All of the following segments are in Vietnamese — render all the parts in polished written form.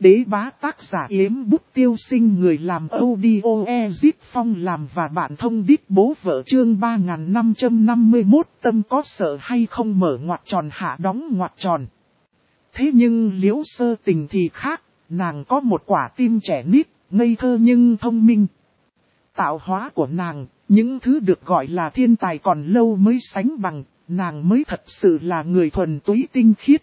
Đế bá tác giả Yếm Bút Tiêu Sinh, người làm audio Ezip Phong làm và bạn thông đít bố vợ, chương 3551 tâm có sợ hay không mở ngoặc tròn hạ đóng ngoặc tròn. Thế nhưng Liễu Sơ Tình thì khác, nàng có một quả tim trẻ nít, ngây thơ nhưng thông minh. Tạo hóa của nàng, những thứ được gọi là thiên tài còn lâu mới sánh bằng, nàng mới thật sự là người thuần túy tinh khiết.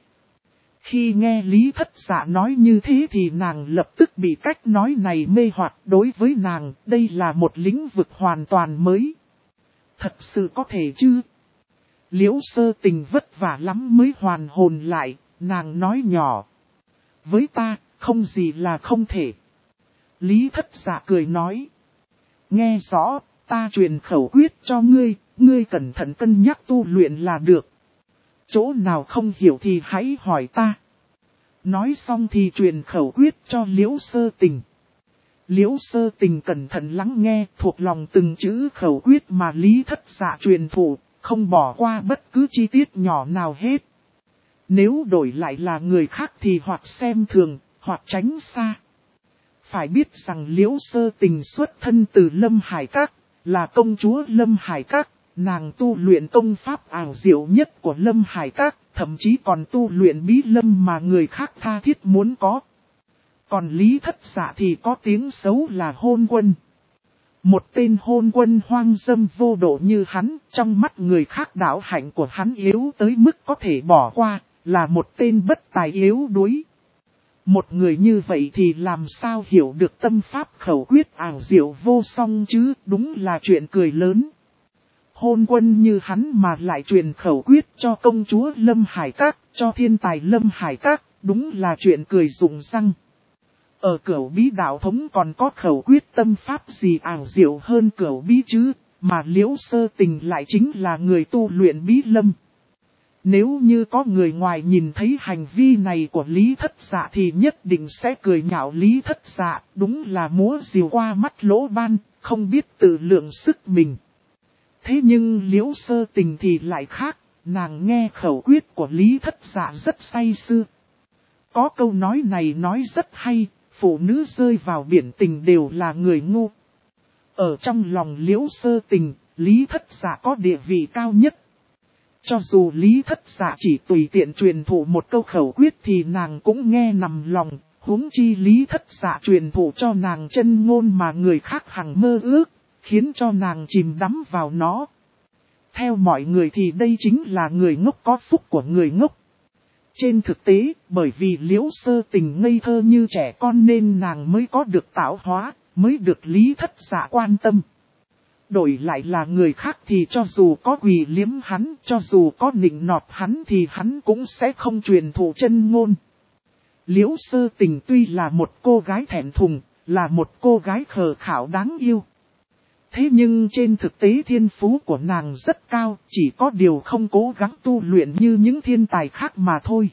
Khi nghe Lý Thất Dạ nói như thế thì nàng lập tức bị cách nói này mê hoặc. Đối với nàng, đây là một lĩnh vực hoàn toàn mới. Thật sự có thể chứ? Liễu Sơ Tình vất vả lắm mới hoàn hồn lại, nàng nói nhỏ. Với ta, không gì là không thể. Lý Thất Dạ cười nói. Nghe rõ, ta truyền khẩu quyết cho ngươi, ngươi cẩn thận cân nhắc tu luyện là được. Chỗ nào không hiểu thì hãy hỏi ta. Nói xong thì truyền khẩu quyết cho Liễu Sơ Tình. Liễu Sơ Tình cẩn thận lắng nghe, thuộc lòng từng chữ khẩu quyết mà Lý Thất Dạ truyền thụ, không bỏ qua bất cứ chi tiết nhỏ nào hết. Nếu đổi lại là người khác thì hoặc xem thường, hoặc tránh xa. Phải biết rằng Liễu Sơ Tình xuất thân từ Lâm Hải Các, là công chúa Lâm Hải Các. Nàng tu luyện công pháp ảo diệu nhất của Lâm Hải Các, thậm chí còn tu luyện bí lâm mà người khác tha thiết muốn có. Còn Lý Thất Dạ thì có tiếng xấu là hôn quân. Một tên hôn quân hoang dâm vô độ như hắn, trong mắt người khác đạo hạnh của hắn yếu tới mức có thể bỏ qua, là một tên bất tài yếu đuối. Một người như vậy thì làm sao hiểu được tâm pháp khẩu quyết ảo diệu vô song chứ, đúng là chuyện cười lớn. Hôn quân như hắn mà lại truyền khẩu quyết cho công chúa Lâm Hải Các, cho thiên tài Lâm Hải Các, đúng là chuyện cười rụng răng. Ở cửu bí đạo thống còn có khẩu quyết tâm pháp gì ảo diệu hơn cửu bí chứ, mà Liễu Sơ Tình lại chính là người tu luyện bí lâm. Nếu như có người ngoài nhìn thấy hành vi này của Lý Thất Dạ thì nhất định sẽ cười nhạo Lý Thất Dạ, đúng là múa rìu qua mắt lỗ ban, không biết tự lượng sức mình. Thế nhưng Liễu Sơ Tình thì lại khác, nàng nghe khẩu quyết của Lý Thất Dạ rất say sưa. Có câu nói này nói rất hay, phụ nữ rơi vào biển tình đều là người ngu. Ở trong lòng Liễu Sơ Tình, Lý Thất Dạ có địa vị cao nhất. Cho dù Lý Thất Dạ chỉ tùy tiện truyền thụ một câu khẩu quyết thì nàng cũng nghe nằm lòng, huống chi Lý Thất Dạ truyền thụ cho nàng chân ngôn mà người khác hằng mơ ước, khiến cho nàng chìm đắm vào nó. Theo mọi người thì đây chính là người ngốc có phúc của người ngốc. Trên thực tế, bởi vì Liễu Sơ Tình ngây thơ như trẻ con nên nàng mới có được tạo hóa, mới được Lý Thất Dạ quan tâm. Đổi lại là người khác thì cho dù có quỳ liếm hắn, cho dù có nịnh nọt hắn thì hắn cũng sẽ không truyền thụ chân ngôn. Liễu Sơ Tình tuy là một cô gái thẹn thùng, là một cô gái khờ khảo đáng yêu. Thế nhưng trên thực tế thiên phú của nàng rất cao, chỉ có điều không cố gắng tu luyện như những thiên tài khác mà thôi.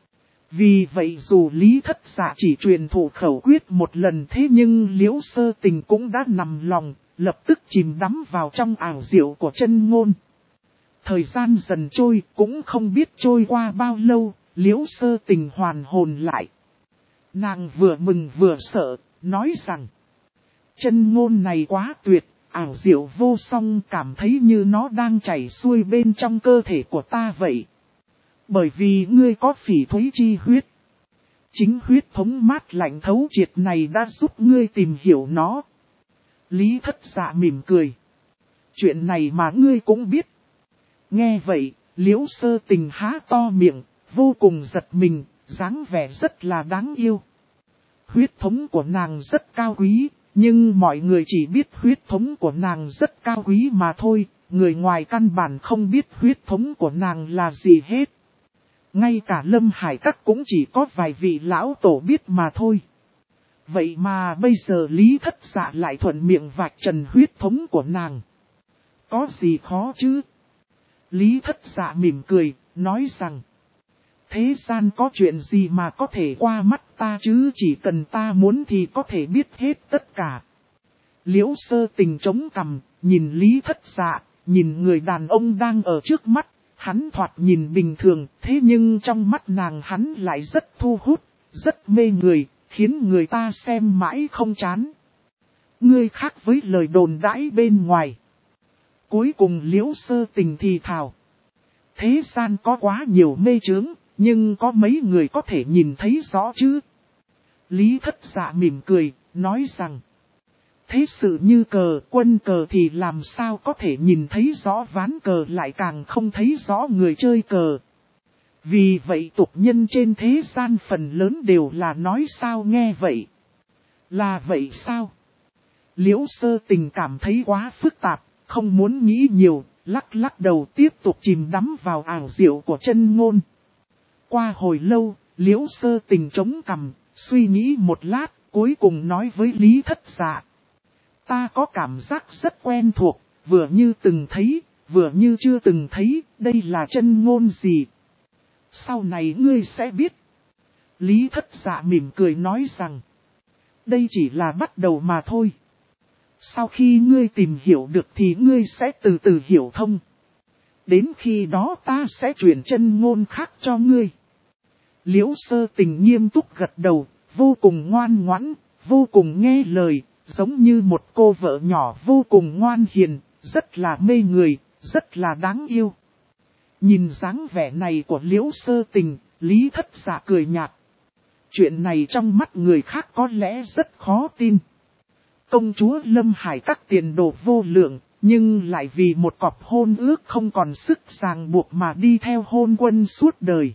Vì vậy dù Lý Thất Dạ chỉ truyền thụ khẩu quyết một lần thế nhưng Liễu Sơ Tình cũng đã nằm lòng, lập tức chìm đắm vào trong ảo diệu của chân ngôn. Thời gian dần trôi, cũng không biết trôi qua bao lâu, Liễu Sơ Tình hoàn hồn lại. Nàng vừa mừng vừa sợ, nói rằng, chân ngôn này quá tuyệt, ảo diệu vô song, cảm thấy như nó đang chảy xuôi bên trong cơ thể của ta vậy. Bởi vì ngươi có phỉ thúy chi huyết. Chính huyết thống mát lạnh thấu triệt này đã giúp ngươi tìm hiểu nó. Lý Thất Dạ mỉm cười. Chuyện này mà ngươi cũng biết. Nghe vậy, Liễu Sơ Tình há to miệng, vô cùng giật mình, dáng vẻ rất là đáng yêu. Huyết thống của nàng rất cao quý, nhưng mọi người chỉ biết huyết thống của nàng rất cao quý mà thôi, người ngoài căn bản không biết huyết thống của nàng là gì hết. Ngay cả Lâm Hải Các cũng chỉ có vài vị lão tổ biết mà thôi. Vậy mà bây giờ Lý Thất Dạ lại thuận miệng vạch trần huyết thống của nàng. Có gì khó chứ? Lý Thất Dạ mỉm cười, nói rằng, thế gian có chuyện gì mà có thể qua mắt ta chứ, chỉ cần ta muốn thì có thể biết hết tất cả. Liễu Sơ Tình chống cằm, nhìn Lý Thất Dạ, nhìn người đàn ông đang ở trước mắt, hắn thoạt nhìn bình thường, thế nhưng trong mắt nàng hắn lại rất thu hút, rất mê người, khiến người ta xem mãi không chán. Ngươi khác với lời đồn đãi bên ngoài. Cuối cùng Liễu Sơ Tình thì thào. Thế gian có quá nhiều mê chướng, nhưng có mấy người có thể nhìn thấy rõ chứ? Lý Thất Dạ mỉm cười, nói rằng. Thế sự như cờ, quân cờ thì làm sao có thể nhìn thấy rõ, ván cờ lại càng không thấy rõ người chơi cờ. Vì vậy tục nhân trên thế gian phần lớn đều là nói sao nghe vậy. Là vậy sao? Liễu Sơ Tình cảm thấy quá phức tạp, không muốn nghĩ nhiều, lắc lắc đầu tiếp tục chìm đắm vào ảo diệu của chân ngôn. Qua hồi lâu, Liễu Sơ Tình chống cằm, suy nghĩ một lát, cuối cùng nói với Lý Thất Dạ. Ta có cảm giác rất quen thuộc, vừa như từng thấy, vừa như chưa từng thấy, đây là chân ngôn gì? Sau này ngươi sẽ biết. Lý Thất Dạ mỉm cười nói rằng, đây chỉ là bắt đầu mà thôi. Sau khi ngươi tìm hiểu được thì ngươi sẽ từ từ hiểu thông. Đến khi đó ta sẽ truyền chân ngôn khác cho ngươi. Liễu Sơ Tình nghiêm túc gật đầu, vô cùng ngoan ngoãn, vô cùng nghe lời, giống như một cô vợ nhỏ vô cùng ngoan hiền, rất là mê người, rất là đáng yêu. Nhìn dáng vẻ này của Liễu Sơ Tình, Lý Thất Dạ cười nhạt. Chuyện này trong mắt người khác có lẽ rất khó tin. Công chúa Lâm Hải các tiền đồ vô lượng, nhưng lại vì một cọc hôn ước không còn sức ràng buộc mà đi theo hôn quân suốt đời.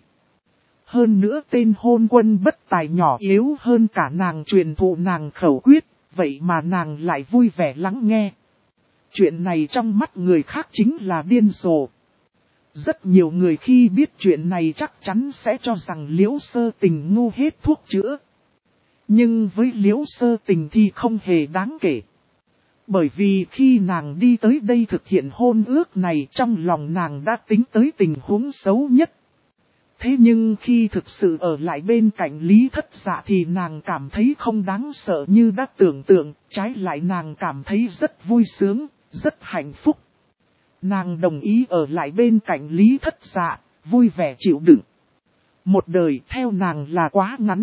Hơn nữa tên hôn quân bất tài nhỏ yếu hơn cả nàng truyền thụ nàng khẩu quyết, vậy mà nàng lại vui vẻ lắng nghe. Chuyện này trong mắt người khác chính là điên rồ. Rất nhiều người khi biết chuyện này chắc chắn sẽ cho rằng Liễu Sơ Tình ngu hết thuốc chữa. Nhưng với Liễu Sơ Tình thì không hề đáng kể. Bởi vì khi nàng đi tới đây thực hiện hôn ước này, trong lòng nàng đã tính tới tình huống xấu nhất. Thế nhưng khi thực sự ở lại bên cạnh Lý Thất Dạ thì nàng cảm thấy không đáng sợ như đã tưởng tượng, trái lại nàng cảm thấy rất vui sướng, rất hạnh phúc. Nàng đồng ý ở lại bên cạnh Lý Thất Dạ, vui vẻ chịu đựng. Một đời theo nàng là quá ngắn.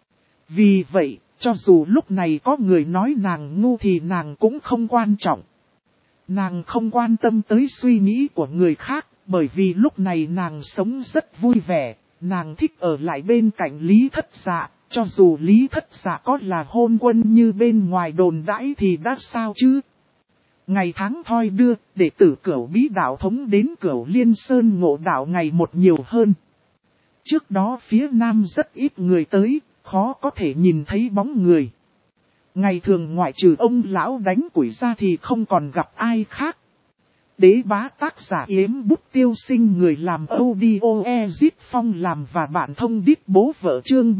Vì vậy, cho dù lúc này có người nói nàng ngu thì nàng cũng không quan trọng. Nàng không quan tâm tới suy nghĩ của người khác, bởi vì lúc này nàng sống rất vui vẻ, nàng thích ở lại bên cạnh Lý Thất Dạ, cho dù Lý Thất Dạ có là hôn quân như bên ngoài đồn đãi thì đã sao chứ. Ngày tháng thoi đưa, đệ tử Cửu Bí Đạo Thống đến Cửu Liên Sơn ngộ đạo ngày một nhiều hơn. Trước đó phía nam rất ít người tới, khó có thể nhìn thấy bóng người. Ngày thường ngoại trừ ông lão đánh quỷ ra thì không còn gặp ai khác. Đế bá tác giả Yếm Bút Tiêu Sinh, người làm audio Ezit Phong làm và bạn thông đít bố vợ chương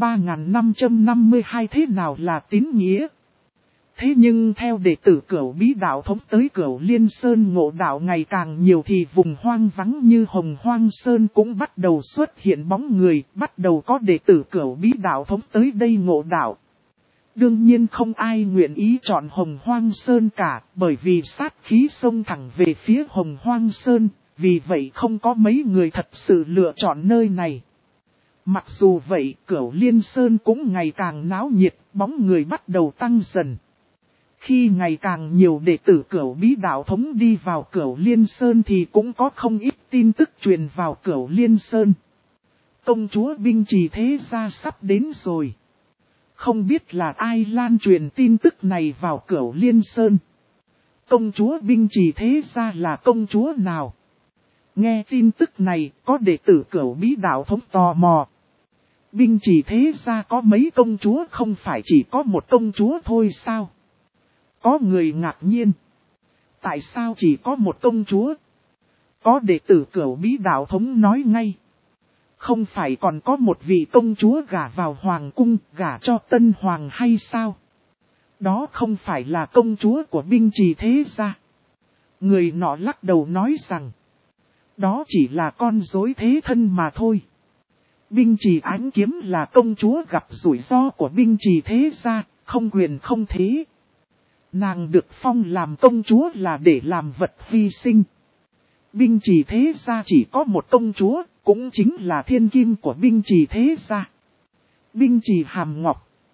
3552. Thế nào là tín nghĩa? Thế nhưng theo đệ tử Cửu Bí Đạo Thống tới Cửu Liên Sơn ngộ đạo ngày càng nhiều thì vùng hoang vắng như Hồng Hoang Sơn cũng bắt đầu xuất hiện bóng người, bắt đầu có đệ tử Cửu Bí Đạo Thống tới đây ngộ đạo. Đương nhiên không ai nguyện ý chọn Hồng Hoang Sơn cả, bởi vì sát khí xông thẳng về phía Hồng Hoang Sơn, vì vậy không có mấy người thật sự lựa chọn nơi này. Mặc dù vậy, Cửu Liên Sơn cũng ngày càng náo nhiệt, bóng người bắt đầu tăng dần. Khi ngày càng nhiều đệ tử Cửu Bí Đạo Thống đi vào Cửu Liên Sơn thì cũng có không ít tin tức truyền vào Cửu Liên Sơn. Công chúa Binh Trì Thế Gia sắp đến rồi. Không biết là ai lan truyền tin tức này vào Cửu Liên Sơn. Công chúa Binh Trì Thế Gia là công chúa nào? Nghe tin tức này, có đệ tử Cửu Bí Đạo Thống tò mò. Binh Trì Thế Gia có mấy công chúa, không phải chỉ có một công chúa thôi sao? Có người ngạc nhiên. Tại sao chỉ có một công chúa? Có đệ tử Cửu Bí Đạo Thống nói ngay. Không phải còn có một vị công chúa gả vào hoàng cung, gả cho tân hoàng hay sao? Đó không phải là công chúa của Binh Trì Thế Gia. Người nọ lắc đầu nói rằng, đó chỉ là con rối thế thân mà thôi. Binh Trì Ánh Kiếm là công chúa gặp rủi ro của Binh Trì Thế Gia, không quyền không thế. Nàng được phong làm công chúa là để làm vật hy sinh. Binh Trì Thế Gia chỉ có một công chúa, cũng chính là thiên kim của Binh Trì Thế Gia. Binh Trì Hàm Ngọc.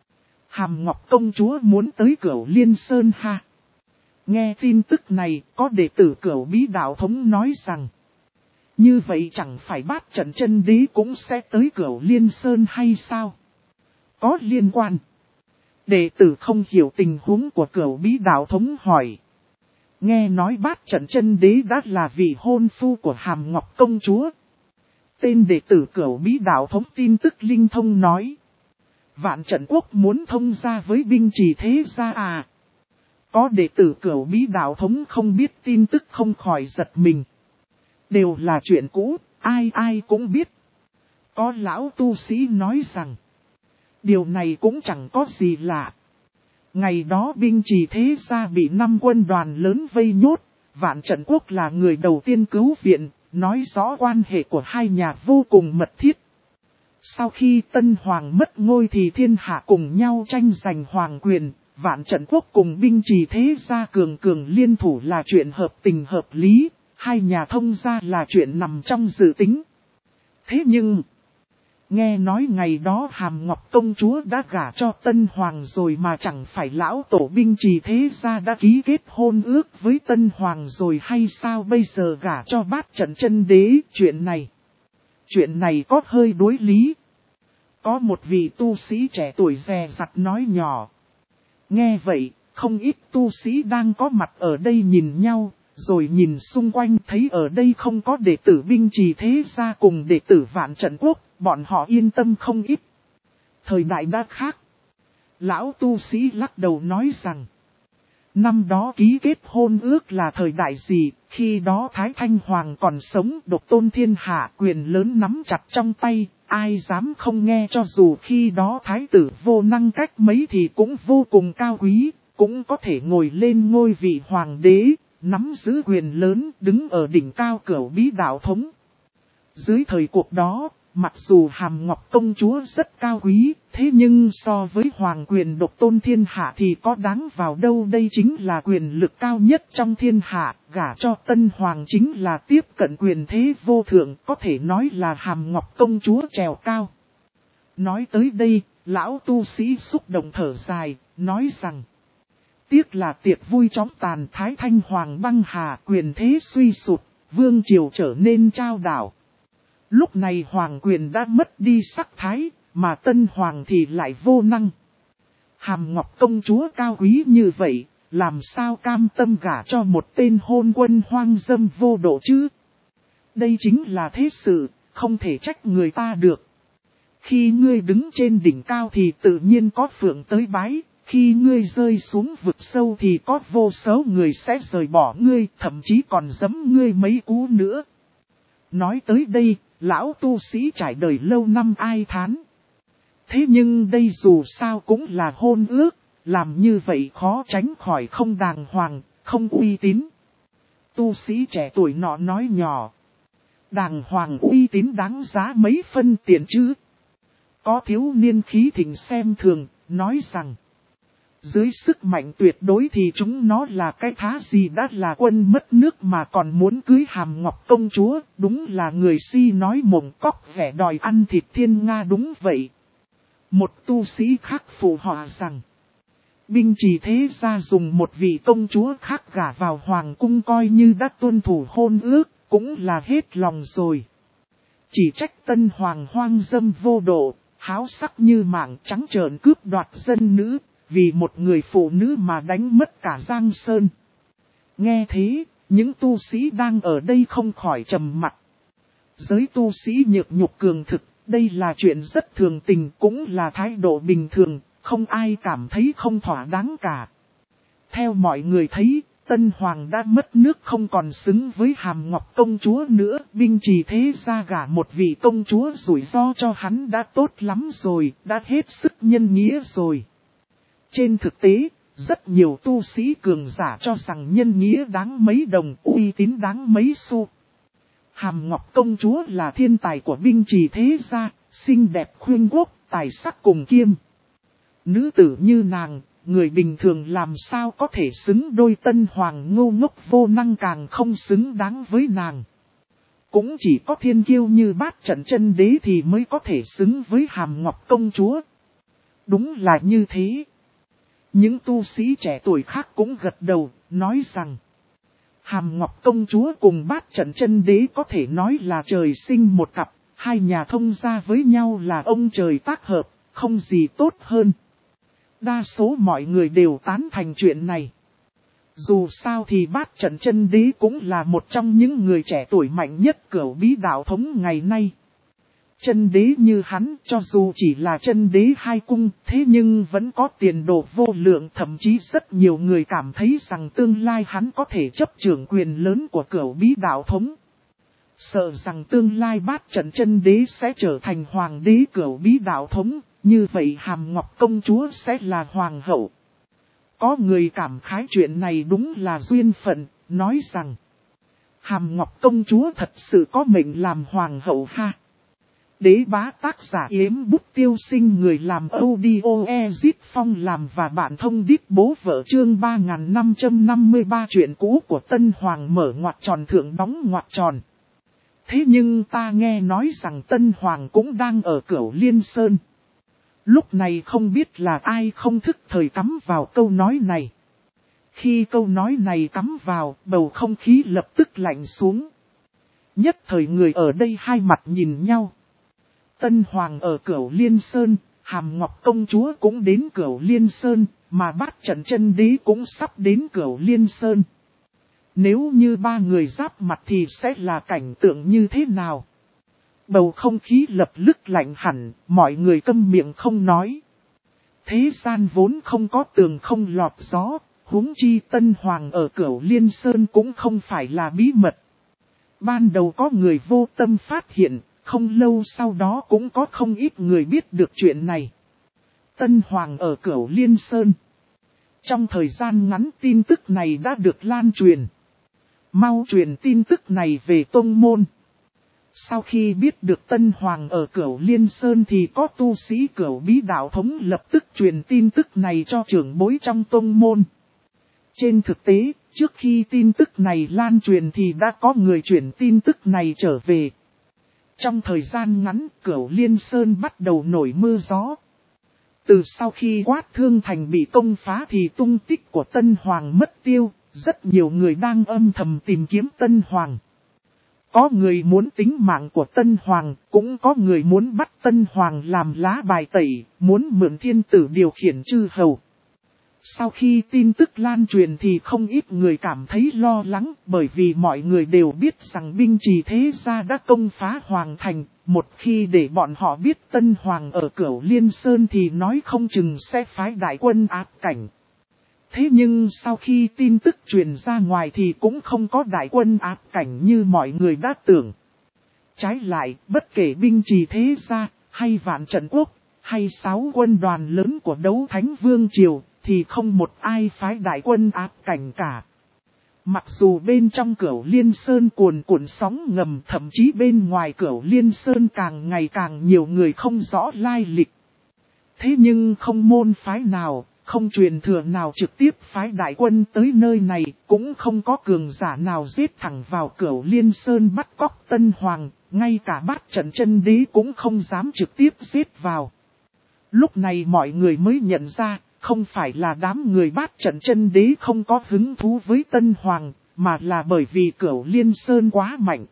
Hàm Ngọc công chúa muốn tới Cửu Liên Sơn ha. Nghe tin tức này, có đệ tử Cửu Bí Đạo Thống nói rằng, như vậy chẳng phải Bát Trận Chân Đế cũng sẽ tới Cửu Liên Sơn hay sao? Có liên quan. Đệ tử không hiểu tình huống của Cửu Bí Đạo Thống hỏi. Nghe nói Bát Trận Chân Đế đã là vị hôn phu của Hàm Ngọc công chúa. Tên đệ tử Cửu Bí Đạo Thống tin tức linh thông nói. Vạn Trận Quốc muốn thông gia với binh trì thế gia à? Có đệ tử Cửu Bí Đạo Thống không biết tin tức không khỏi giật mình. Đều là chuyện cũ, ai ai cũng biết. Có lão tu sĩ nói rằng, điều này cũng chẳng có gì lạ. Ngày đó binh trì thế gia bị 5 quân đoàn lớn vây nhốt, Vạn Trận Quốc là người đầu tiên cứu viện, nói rõ quan hệ của hai nhà vô cùng mật thiết. Sau khi Tân Hoàng mất ngôi thì thiên hạ cùng nhau tranh giành hoàng quyền, Vạn Trận Quốc cùng binh trì thế gia cường cường liên thủ là chuyện hợp tình hợp lý, hai nhà thông gia là chuyện nằm trong dự tính. Thế nhưng, nghe nói ngày đó Hàm Ngọc công chúa đã gả cho Tân Hoàng rồi mà chẳng phải lão tổ binh trì thế gia đã ký kết hôn ước với Tân Hoàng rồi hay sao bây giờ gả cho Bát Trận Chân Đế chuyện này có hơi đối lý. Có một vị tu sĩ trẻ tuổi dè dặt nói nhỏ. Nghe vậy, không ít tu sĩ đang có mặt ở đây nhìn nhau, rồi nhìn xung quanh thấy ở đây không có đệ tử binh trì thế gia cùng đệ tử Vạn Trận Quốc, bọn họ yên tâm không ít. Thời đại đã khác. Lão tu sĩ lắc đầu nói rằng, năm đó ký kết hôn ước là thời đại gì, khi đó Thái Thanh Hoàng còn sống, độc tôn thiên hạ, quyền lớn nắm chặt trong tay, ai dám không nghe, cho dù khi đó Thái tử vô năng cách mấy thì cũng vô cùng cao quý, cũng có thể ngồi lên ngôi vị hoàng đế, nắm giữ quyền lớn, đứng ở đỉnh cao Cửu Bí Đạo Thống. Dưới thời cuộc đó, mặc dù Hàm Ngọc công chúa rất cao quý, thế nhưng so với hoàng quyền độc tôn thiên hạ thì có đáng vào đâu, đây chính là quyền lực cao nhất trong thiên hạ, gả cho Tân Hoàng chính là tiếp cận quyền thế vô thượng, có thể nói là Hàm Ngọc công chúa trèo cao. Nói tới đây, lão tu sĩ xúc động thở dài, nói rằng, tiếc là tiệc vui chóng tàn, Thái Thanh Hoàng băng hà, quyền thế suy sụt, vương triều trở nên trao đảo. Lúc này hoàng quyền đã mất đi sắc thái, mà Tân Hoàng thì lại vô năng. Hàm Ngọc công chúa cao quý như vậy, làm sao cam tâm gả cho một tên hôn quân hoang dâm vô độ chứ? Đây chính là thế sự, không thể trách người ta được. Khi ngươi đứng trên đỉnh cao thì tự nhiên có phượng tới bái, khi ngươi rơi xuống vực sâu thì có vô số người sẽ rời bỏ ngươi, thậm chí còn giẫm ngươi mấy cú nữa. Nói tới đây, lão tu sĩ trải đời lâu năm ai thán. Thế nhưng đây dù sao cũng là hôn ước, làm như vậy khó tránh khỏi không đàng hoàng, không uy tín. Tu sĩ trẻ tuổi nọ nói nhỏ. Đàng hoàng uy tín đáng giá mấy phân tiền chứ? Có thiếu niên khí thịnh xem thường, nói rằng, dưới sức mạnh tuyệt đối thì chúng nó là cái thá gì, đã là quân mất nước mà còn muốn cưới Hàm Ngọc công chúa, đúng là người si nói mồm cóc vẻ đòi ăn thịt thiên nga. Đúng vậy. Một tu sĩ khác phụ họa rằng, binh trì thế gia dùng một vị công chúa khác gả vào hoàng cung coi như đã tuân thủ hôn ước, cũng là hết lòng rồi. Chỉ trách Tân Hoàng hoang dâm vô độ, háo sắc như mạng, trắng trợn cướp đoạt dân nữ, vì một người phụ nữ mà đánh mất cả Giang Sơn. Nghe thế, những tu sĩ đang ở đây không khỏi trầm mặt. Giới tu sĩ nhược nhục cường thực, đây là chuyện rất thường tình, cũng là thái độ bình thường, không ai cảm thấy không thỏa đáng cả. Theo mọi người thấy, Tân Hoàng đã mất nước, không còn xứng với Hàm Ngọc công chúa nữa, binh trì thế gia gả một vị công chúa rủi ro cho hắn đã tốt lắm rồi, đã hết sức nhân nghĩa rồi. Trên thực tế, rất nhiều tu sĩ cường giả cho rằng nhân nghĩa đáng mấy đồng, uy tín đáng mấy xu. Hàm Ngọc công chúa là thiên tài của binh trì thế gia, xinh đẹp khuyên quốc, tài sắc cùng kiêm. Nữ tử như nàng, người bình thường làm sao có thể xứng đôi. Tân Hoàng ngu ngốc vô năng càng không xứng đáng với nàng. Cũng chỉ có thiên kiêu như Bát Trận Chân Đế thì mới có thể xứng với Hàm Ngọc công chúa. Đúng là như thế. Những tu sĩ trẻ tuổi khác cũng gật đầu, nói rằng Hàm Ngọc Công Chúa cùng Bát Trận Chân Đế có thể nói là trời sinh một cặp, hai nhà thông gia với nhau là ông trời tác hợp, không gì tốt hơn. Đa số mọi người đều tán thành chuyện này. Dù sao thì Bát Trận Chân Đế cũng là một trong những người trẻ tuổi mạnh nhất Cửu Bí đạo thống ngày nay. Chân đế như hắn, cho dù chỉ là chân đế hai cung, thế nhưng vẫn có tiền đồ vô lượng, thậm chí rất nhiều người cảm thấy rằng tương lai hắn có thể chấp trưởng quyền lớn của Cửu Bí đạo thống. Sợ rằng tương lai Bát Trận Chân Đế sẽ trở thành hoàng đế Cửu Bí đạo thống, như vậy Hàm Ngọc Công Chúa sẽ là hoàng hậu. Có người cảm khái chuyện này đúng là duyên phận, nói rằng Hàm Ngọc Công Chúa thật sự có mệnh làm hoàng hậu ha. Đế bá tác giả Yếm Bút Tiêu Sinh, người làm audio Ezit Phong làm và bạn thông điệp bố vợ, chương 3553 chuyện cũ của Tân Hoàng mở ngoặc tròn thượng đóng ngoặc tròn. Thế nhưng ta nghe nói rằng Tân Hoàng cũng đang ở Cửu Liên Sơn. Lúc này không biết là ai không thức thời cắm vào câu nói này. Khi câu nói này cắm vào, bầu không khí lập tức lạnh xuống. Nhất thời người ở đây hai mặt nhìn nhau. Tân Hoàng ở Cửu Liên Sơn, Hàm Ngọc Công Chúa cũng đến Cửu Liên Sơn, mà Bát Trận Chân Đế cũng sắp đến Cửu Liên Sơn. Nếu như ba người giáp mặt thì sẽ là cảnh tượng như thế nào? Bầu không khí lập tức lạnh hẳn, mọi người câm miệng không nói. Thế gian vốn không có tường không lọt gió, huống chi Tân Hoàng ở Cửu Liên Sơn cũng không phải là bí mật. Ban đầu có người vô tâm phát hiện. Không lâu sau đó cũng có không ít người biết được chuyện này. Tân Hoàng ở Cửu Liên Sơn. Trong thời gian ngắn tin tức này đã được lan truyền. Mau truyền tin tức này về tông môn. Sau khi biết được Tân Hoàng ở Cửu Liên Sơn thì có tu sĩ Cửu Bí đạo thống lập tức truyền tin tức này cho trưởng bối trong tông môn. Trên thực tế, trước khi tin tức này lan truyền thì đã có người truyền tin tức này trở về. Trong thời gian ngắn, Cửu Liên Sơn bắt đầu nổi mưa gió. Từ sau khi Quát Thương Thành bị công phá thì tung tích của Tân Hoàng mất tiêu, rất nhiều người đang âm thầm tìm kiếm Tân Hoàng. Có người muốn tính mạng của Tân Hoàng, cũng có người muốn bắt Tân Hoàng làm lá bài tẩy, muốn mượn thiên tử điều khiển chư hầu. Sau khi tin tức lan truyền thì không ít người cảm thấy lo lắng, bởi vì mọi người đều biết rằng binh trì thế gia đã công phá Hoàng Thành. Một khi để bọn họ biết Tân Hoàng ở Cửu Liên Sơn thì nói không chừng sẽ phái đại quân áp cảnh. Thế nhưng sau khi tin tức truyền ra ngoài thì cũng không có đại quân áp cảnh như mọi người đã tưởng. Trái lại, bất kể binh trì thế gia, hay Vạn Trận Quốc, hay 6 quân đoàn lớn của Đấu Thánh Vương Triều, thì không một ai phái đại quân áp cảnh cả. Mặc dù bên trong Cửu Liên Sơn cuồn cuộn sóng ngầm, thậm chí bên ngoài Cửu Liên Sơn càng ngày càng nhiều người không rõ lai lịch. Thế nhưng không môn phái nào, không truyền thừa nào trực tiếp phái đại quân tới nơi này, cũng không có cường giả nào giết thẳng vào Cửu Liên Sơn bắt cóc Tân Hoàng, ngay cả Bát Trận Chân Đế cũng không dám trực tiếp giết vào. Lúc này mọi người mới nhận ra, không phải là đám người Bát Trận Chân Đế không có hứng thú với Tân Hoàng, mà là bởi vì Cửu Liên Sơn quá mạnh.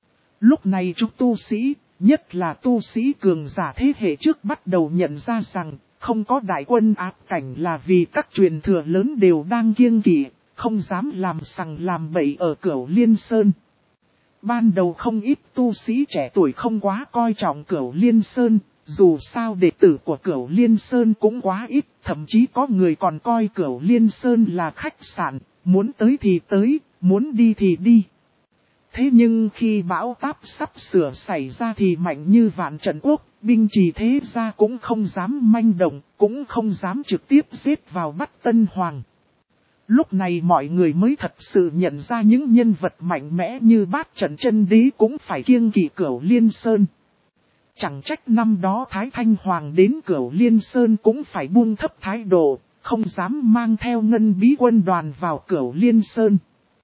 Lúc này chúng tu sĩ, nhất là tu sĩ cường giả thế hệ trước bắt đầu nhận ra rằng, không có đại quân áp cảnh là vì các truyền thừa lớn đều đang kiêng kỵ, không dám làm sằng làm bậy ở Cửu Liên Sơn. Ban đầu không ít tu sĩ trẻ tuổi không quá coi trọng Cửu Liên Sơn, dù sao đệ tử của Cửu Liên Sơn cũng quá ít, thậm chí có người còn coi Cửu Liên Sơn là khách sạn, muốn tới thì tới, muốn đi thì đi. Thế nhưng khi bão táp sắp sửa xảy ra thì mạnh như Vạn Trận Quốc, binh trì thế gia cũng không dám manh động, cũng không dám trực tiếp giết vào bắt Tân Hoàng. Lúc này mọi người mới thật sự nhận ra những nhân vật mạnh mẽ như Bát Trận Chân Đế cũng phải kiêng kỵ Cửu Liên Sơn. Chẳng trách năm đó Thái Thanh Hoàng đến Cửu Liên Sơn cũng phải buông thấp thái độ, không dám mang theo ngân bí quân đoàn vào Cửu Liên Sơn.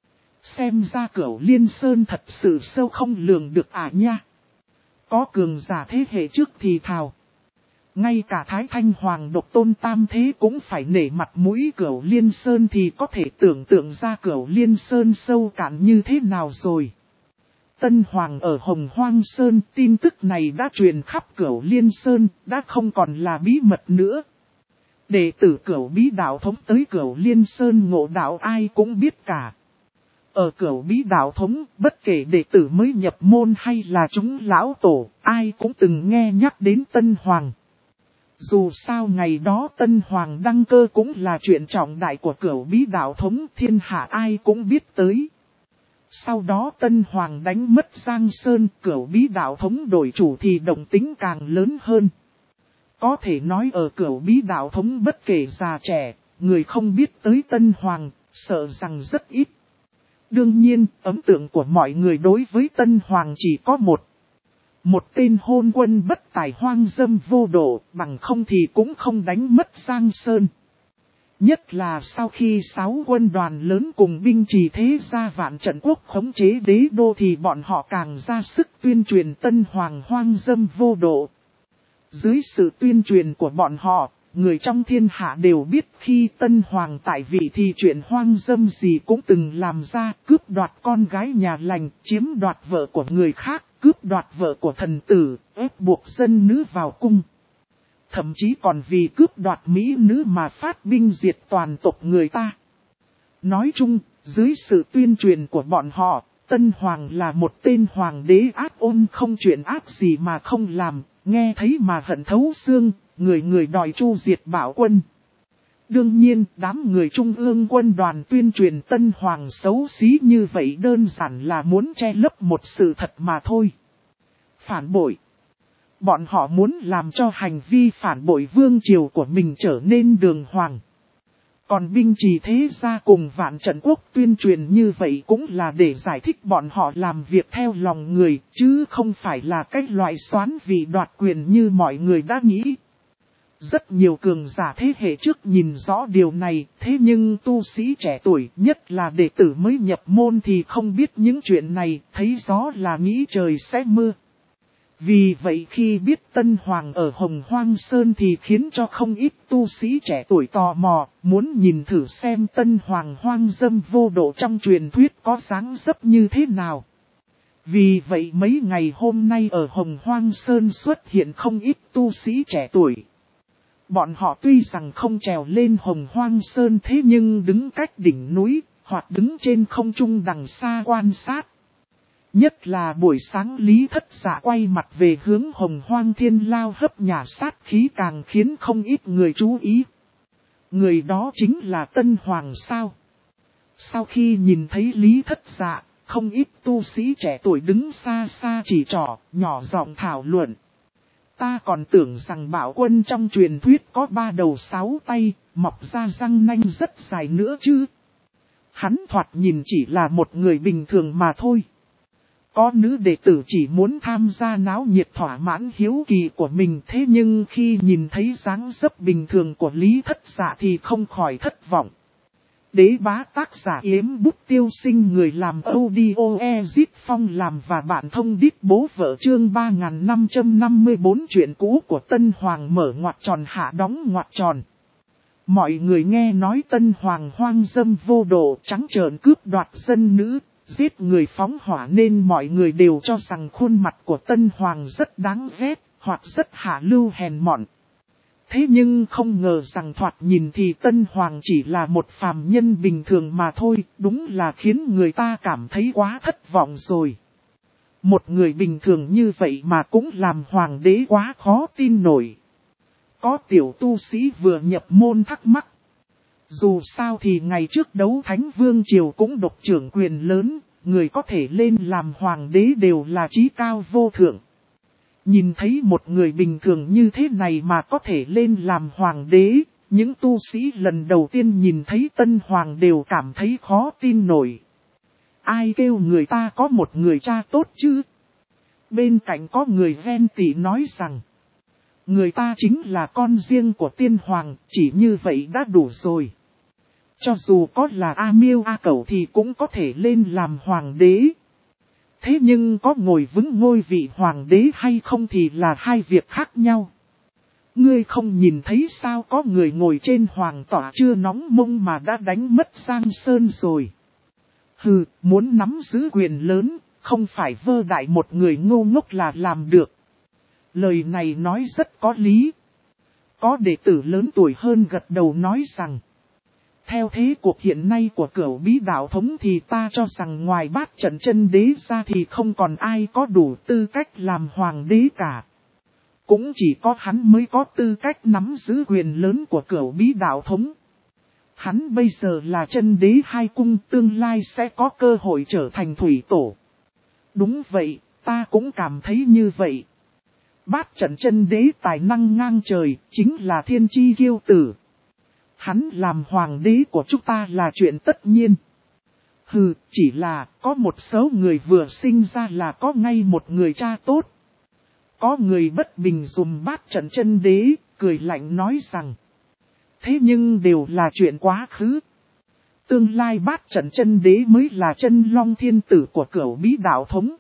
Xem ra Cửu Liên Sơn thật sự sâu không lường được nha. Có cường giả thế hệ trước thì thào. Ngay cả Thái Thanh Hoàng Độc Tôn Tam Thế cũng phải nể mặt mũi Cửu Liên Sơn thì có thể tưởng tượng ra Cửu Liên Sơn sâu cạn như thế nào rồi. Tân Hoàng ở Hồng Hoang Sơn, tin tức này đã truyền khắp Cửu Liên Sơn, đã không còn là bí mật nữa. Đệ tử Cửu Bí Đạo Thống tới Cửu Liên Sơn ngộ đạo ai cũng biết cả. Ở Cửu Bí Đạo Thống, bất kể đệ tử mới nhập môn hay là chúng lão tổ, ai cũng từng nghe nhắc đến Tân Hoàng. Dù sao ngày đó Tân Hoàng đăng cơ cũng là chuyện trọng đại của Cửu Bí Đạo Thống, thiên hạ ai cũng biết tới. Sau đó Tân Hoàng đánh mất Giang Sơn, Cửu Bí Đạo Thống đổi chủ thì động tính càng lớn hơn. Có thể nói ở Cửu Bí Đạo Thống bất kể già trẻ, người không biết tới Tân Hoàng, sợ rằng rất ít. Đương nhiên, ấn tượng của mọi người đối với Tân Hoàng chỉ có một tên hôn quân bất tài hoang dâm vô độ, bằng không thì cũng không đánh mất Giang Sơn. Nhất là sau khi 6 quân đoàn lớn cùng binh trì thế gia Vạn Trận Quốc khống chế đế đô thì bọn họ càng ra sức tuyên truyền Tân Hoàng hoang dâm vô độ. Dưới sự tuyên truyền của bọn họ, người trong thiên hạ đều biết khi Tân Hoàng tại vị thì chuyện hoang dâm gì cũng từng làm ra, cướp đoạt con gái nhà lành, chiếm đoạt vợ của người khác, cướp đoạt vợ của thần tử, ép buộc dân nữ vào cung. Thậm chí còn vì cướp đoạt mỹ nữ mà phát binh diệt toàn tộc người ta. Nói chung, dưới sự tuyên truyền của bọn họ, Tân Hoàng là một tên hoàng đế ác ôn không chuyện ác gì mà không làm, nghe thấy mà hận thấu xương, người người đòi tru diệt Bảo Quân. Đương nhiên, đám người Trung ương quân đoàn tuyên truyền Tân Hoàng xấu xí như vậy đơn giản là muốn che lấp một sự thật mà thôi. Phản bội. Bọn họ muốn làm cho hành vi phản bội vương triều của mình trở nên đường hoàng. Còn binh trì thế gia cùng Vạn Trận Quốc tuyên truyền như vậy cũng là để giải thích bọn họ làm việc theo lòng người, chứ không phải là cách loại xoán vị đoạt quyền như mọi người đã nghĩ. Rất nhiều cường giả thế hệ trước nhìn rõ điều này, thế nhưng tu sĩ trẻ tuổi, nhất là đệ tử mới nhập môn thì không biết những chuyện này, thấy rõ là nghĩ trời sẽ mưa. Vì vậy khi biết Tân Hoàng ở Hồng Hoang Sơn thì khiến cho không ít tu sĩ trẻ tuổi tò mò, muốn nhìn thử xem Tân Hoàng hoang dâm vô độ trong truyền thuyết có dáng dấp như thế nào. Vì vậy mấy ngày hôm nay ở Hồng Hoang Sơn xuất hiện không ít tu sĩ trẻ tuổi. Bọn họ tuy rằng không trèo lên Hồng Hoang Sơn thế nhưng đứng cách đỉnh núi, hoặc đứng trên không trung đằng xa quan sát. Nhất là buổi sáng Lý Thất Dạ quay mặt về hướng Hồng Hoang Thiên Lao hấp nhà sát khí càng khiến không ít người chú ý. Người đó chính là Tân Hoàng sao? Sau khi nhìn thấy Lý Thất Dạ, không ít tu sĩ trẻ tuổi đứng xa xa chỉ trỏ, nhỏ giọng thảo luận. Ta còn tưởng rằng Bảo Quân trong truyền thuyết có 3 đầu 6 tay, mọc ra răng nanh rất dài nữa chứ. Hắn thoạt nhìn chỉ là một người bình thường mà thôi. Có nữ đệ tử chỉ muốn tham gia náo nhiệt thỏa mãn hiếu kỳ của mình, thế nhưng khi nhìn thấy dáng dấp bình thường của Lý Thất Dạ thì không khỏi thất vọng. Đế bá tác giả Yếm Bút Tiêu Sinh, người làm audio Ezit Phong làm và bạn thông đít bố vợ, chương 3554 chuyện cũ của Tân Hoàng mở ngoặc tròn hạ đóng ngoặc tròn. Mọi người nghe nói Tân Hoàng hoang dâm vô độ, trắng trợn cướp đoạt dân nữ, giết người phóng hỏa nên mọi người đều cho rằng khuôn mặt của Tân Hoàng rất đáng ghét, hoặc rất hạ lưu hèn mọn. Thế nhưng không ngờ rằng thoạt nhìn thì Tân Hoàng chỉ là một phàm nhân bình thường mà thôi, đúng là khiến người ta cảm thấy quá thất vọng rồi. Một người bình thường như vậy mà cũng làm hoàng đế quá khó tin nổi. Có tiểu tu sĩ vừa nhập môn thắc mắc. Dù sao thì ngày trước đấu Thánh Vương Triều cũng độc trưởng quyền lớn, người có thể lên làm hoàng đế đều là trí cao vô thượng. Nhìn thấy một người bình thường như thế này mà có thể lên làm hoàng đế, những tu sĩ lần đầu tiên nhìn thấy Tân Hoàng đều cảm thấy khó tin nổi. Ai kêu người ta có một người cha tốt chứ? Bên cạnh có người ghen tị nói rằng, người ta chính là con riêng của Tiên Hoàng, chỉ như vậy đã đủ rồi. Cho dù có là A Miêu A Cẩu thì cũng có thể lên làm hoàng đế. Thế nhưng có ngồi vững ngôi vị hoàng đế hay không thì là hai việc khác nhau. Ngươi không nhìn thấy sao có người ngồi trên hoàng tọa chưa nóng mông mà đã đánh mất Giang Sơn rồi. Hừ, muốn nắm giữ quyền lớn, không phải vơ đại một người ngu ngốc là làm được. Lời này nói rất có lý. Có đệ tử lớn tuổi hơn gật đầu nói rằng, theo thế cuộc hiện nay của Cửu Bí đạo thống thì ta cho rằng ngoài Bát Trận Chân Đế ra thì không còn ai có đủ tư cách làm hoàng đế cả. Cũng chỉ có hắn mới có tư cách nắm giữ quyền lớn của Cửu Bí đạo thống. Hắn bây giờ là chân đế hai cung, tương lai sẽ có cơ hội trở thành thủy tổ. Đúng vậy, ta cũng cảm thấy như vậy. Bát Trận Chân Đế tài năng ngang trời, chính là thiên chi kiêu tử. Hắn làm hoàng đế của chúng ta là chuyện tất nhiên. Hừ, chỉ là có một số người vừa sinh ra là có ngay một người cha tốt. Có người bất bình dùm Bát Trận Chân Đế, cười lạnh nói rằng, thế nhưng đều là chuyện quá khứ. Tương lai Bát Trận Chân Đế mới là chân long thiên tử của Cửu Bí đạo thống.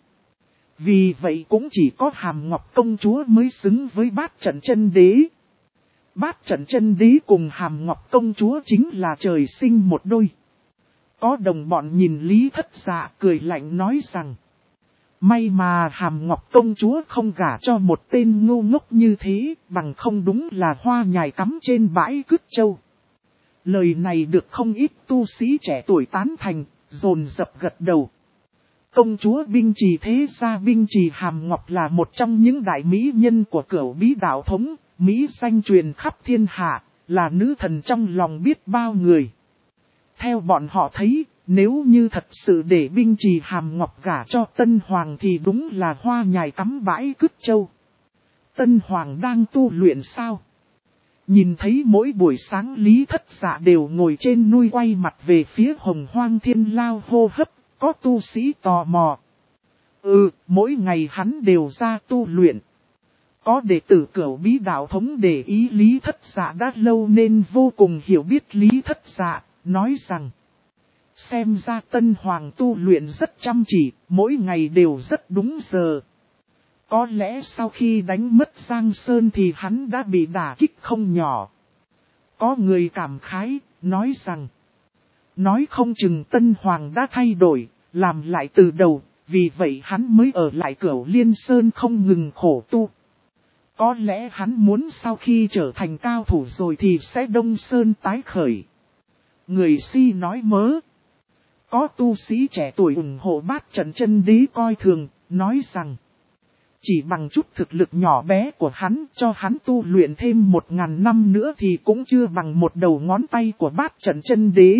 Vì vậy cũng chỉ có Hàm Ngọc công chúa mới xứng với Bát Trận Chân Đế. Bát Trận Chân Đế cùng Hàm Ngọc công chúa chính là trời sinh một đôi. Có đồng bọn nhìn Lý Thất Dạ cười lạnh nói rằng, may mà Hàm Ngọc công chúa không gả cho một tên ngu ngốc như thế, bằng không đúng là hoa nhài cắm trên bãi cứt châu. Lời này được không ít tu sĩ trẻ tuổi tán thành, dồn dập gật đầu. Công chúa Binh Trì thế gia Binh Trì Hàm Ngọc là một trong những đại mỹ nhân của Cửu Bí đạo thống, mỹ danh truyền khắp thiên hạ, là nữ thần trong lòng biết bao người. Theo bọn họ thấy, nếu như thật sự để Binh Trì Hàm Ngọc gả cho Tân Hoàng thì đúng là hoa nhài cắm bãi cứt châu. Tân Hoàng đang tu luyện sao? Nhìn thấy mỗi buổi sáng Lý Thất Dạ đều ngồi trên núi quay mặt về phía Hồng Hoang Thiên Lao hô hấp, có tu sĩ tò mò. Mỗi ngày hắn đều ra tu luyện. Có đệ tử Cửu Bí đạo thống để ý Lý Thất Dạ đã lâu nên vô cùng hiểu biết Lý Thất Dạ, nói rằng, xem ra Tân Hoàng tu luyện rất chăm chỉ, mỗi ngày đều rất đúng giờ. Có lẽ sau khi đánh mất Giang Sơn thì hắn đã bị đả kích không nhỏ. Có người cảm khái, nói rằng, nói không chừng Tân Hoàng đã thay đổi, làm lại từ đầu, vì vậy hắn mới ở lại Cửu Liên Sơn không ngừng khổ tu. Có lẽ hắn muốn sau khi trở thành cao thủ rồi thì sẽ Đông Sơn tái khởi. Người si nói mớ. Có tu sĩ trẻ tuổi ủng hộ Bát Trận Chân Đế coi thường, nói rằng, chỉ bằng chút thực lực nhỏ bé của hắn cho hắn tu luyện thêm 1000 năm nữa thì cũng chưa bằng một đầu ngón tay của Bát Trận Chân Đế.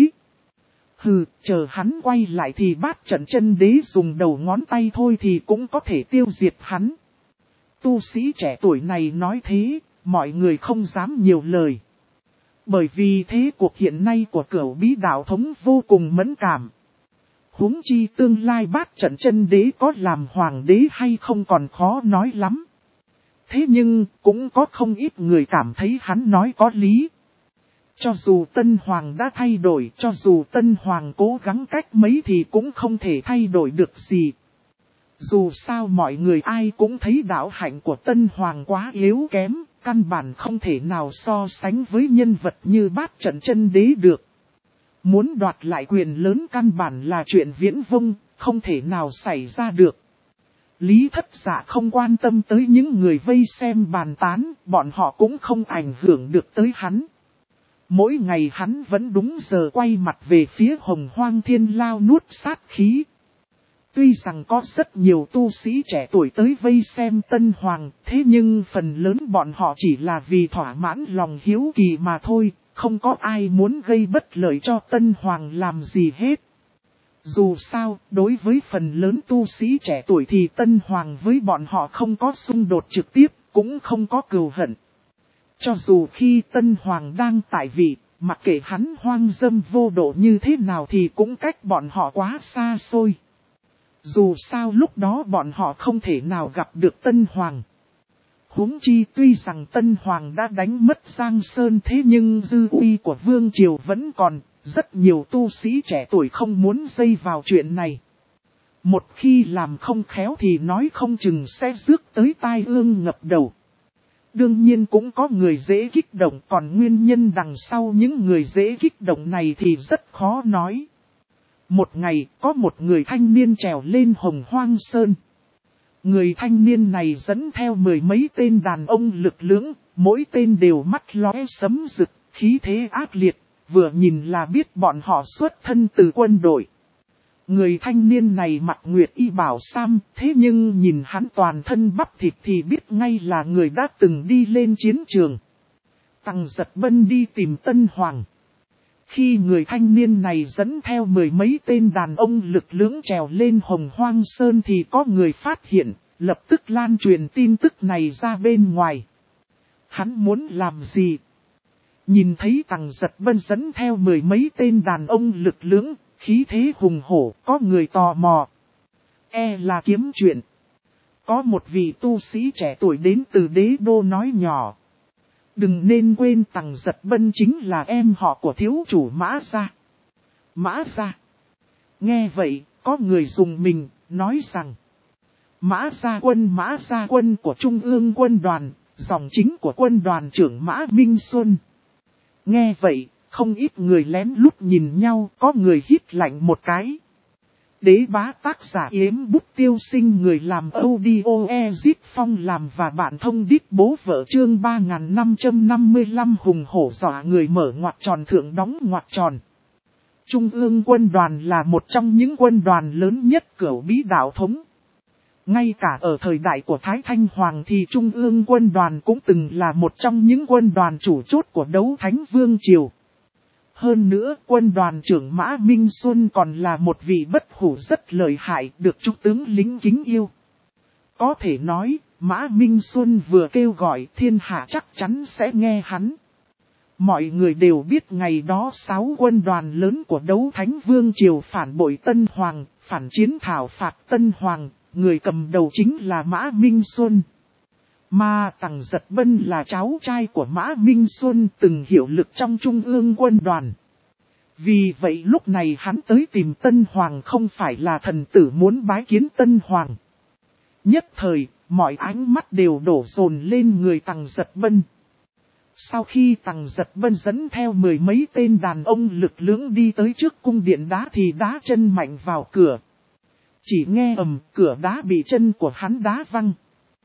Hừ, chờ hắn quay lại thì Bát Trận Chân Đế dùng đầu ngón tay thôi thì cũng có thể tiêu diệt hắn. Tu sĩ trẻ tuổi này nói thế, mọi người không dám nhiều lời. Bởi vì thế cuộc hiện nay của Cửu Bí đạo thống vô cùng mẫn cảm. Huống chi tương lai Bát Trận Chân Đế có làm hoàng đế hay không còn khó nói lắm. Thế nhưng, cũng có không ít người cảm thấy hắn nói có lý. Cho dù Tân Hoàng đã thay đổi, cho dù Tân Hoàng cố gắng cách mấy thì cũng không thể thay đổi được gì. Dù sao mọi người ai cũng thấy đạo hạnh của Tân Hoàng quá yếu kém, căn bản không thể nào so sánh với nhân vật như Bát Trận Chân Đế được. Muốn đoạt lại quyền lớn căn bản là chuyện viễn vông, không thể nào xảy ra được. Lý Thất Dạ không quan tâm tới những người vây xem bàn tán, bọn họ cũng không ảnh hưởng được tới hắn. Mỗi ngày hắn vẫn đúng giờ quay mặt về phía Hồng Hoang Thiên Lao nuốt sát khí. Tuy rằng có rất nhiều tu sĩ trẻ tuổi tới vây xem Tân Hoàng, thế nhưng phần lớn bọn họ chỉ là vì thỏa mãn lòng hiếu kỳ mà thôi, không có ai muốn gây bất lợi cho Tân Hoàng làm gì hết. Dù sao, đối với phần lớn tu sĩ trẻ tuổi thì Tân Hoàng với bọn họ không có xung đột trực tiếp, cũng không có cừu hận. Cho dù khi Tân Hoàng đang tại vị, mặc kệ hắn hoang dâm vô độ như thế nào thì cũng cách bọn họ quá xa xôi. Dù sao lúc đó bọn họ không thể nào gặp được Tân Hoàng. Huống chi tuy rằng Tân Hoàng đã đánh mất Giang Sơn thế nhưng dư uy của Vương Triều vẫn còn, rất nhiều tu sĩ trẻ tuổi không muốn dây vào chuyện này. Một khi làm không khéo thì nói không chừng sẽ rước tới tai ương ngập đầu. Đương nhiên cũng có người dễ kích động, còn nguyên nhân đằng sau những người dễ kích động này thì rất khó nói. Một ngày, có một người thanh niên trèo lên Hồng Hoang Sơn. Người thanh niên này dẫn theo 10 mấy tên đàn ông lực lưỡng, mỗi tên đều mắt lóe sấm rực, khí thế ác liệt, vừa nhìn là biết bọn họ xuất thân từ quân đội. Người thanh niên này mặc nguyệt y bảo sam, thế nhưng nhìn hắn toàn thân bắp thịt thì biết ngay là người đã từng đi lên chiến trường. Tằng Giật Bân đi tìm Tân Hoàng. Khi người thanh niên này dẫn theo 10 mấy tên đàn ông lực lưỡng trèo lên Hồng Hoang Sơn thì có người phát hiện, lập tức lan truyền tin tức này ra bên ngoài. Hắn muốn làm gì? Nhìn thấy Tằng Giật Bân dẫn theo 10 mấy tên đàn ông lực lưỡng, khí thế hùng hổ, có người tò mò. Là kiếm chuyện. Có một vị tu sĩ trẻ tuổi đến từ đế đô nói nhỏ. Đừng nên quên Tằng Giật Bân chính là em họ của thiếu chủ Mã Gia. Mã Gia. Nghe vậy, có người dùng mình, nói rằng. Mã Gia quân của Trung ương quân đoàn, dòng chính của quân đoàn trưởng Mã Minh Xuân. Nghe vậy, không ít người lén lút nhìn nhau, có người hít lạnh một cái. Đế bá tác giả Yếm Bút Tiêu Sinh, người làm audio Ezit Phong làm và bạn thông đít bố vợ, chương 3555 hùng hổ dọa người mở ngoặc tròn thượng đóng ngoặc tròn. Trung ương quân đoàn là một trong những quân đoàn lớn nhất Cửu Bí đạo thống. Ngay cả ở thời đại của Thái Thanh Hoàng thì Trung ương quân đoàn cũng từng là một trong những quân đoàn chủ chốt của Đấu Thánh Vương Triều. Hơn nữa, quân đoàn trưởng Mã Minh Xuân còn là một vị bất hủ rất lợi hại, được trung tướng lính kính yêu. Có thể nói, Mã Minh Xuân vừa kêu gọi thiên hạ chắc chắn sẽ nghe hắn. Mọi người đều biết ngày đó 6 quân đoàn lớn của Đấu Thánh Vương Triều phản bội Tân Hoàng, phản chiến thảo phạt Tân Hoàng, người cầm đầu chính là Mã Minh Xuân. Mà Tằng Giật Bân là cháu trai của Mã Minh Xuân, từng hiệu lực trong Trung ương quân đoàn. Vì vậy lúc này hắn tới tìm Tân Hoàng không phải là thần tử muốn bái kiến Tân Hoàng. Nhất thời, mọi ánh mắt đều đổ dồn lên người Tằng Giật Bân. Sau khi Tằng Giật Bân dẫn theo 10 mấy tên đàn ông lực lưỡng đi tới trước cung điện đá thì đá chân mạnh vào cửa. Chỉ nghe ầm, cửa đá bị chân của hắn đá văng.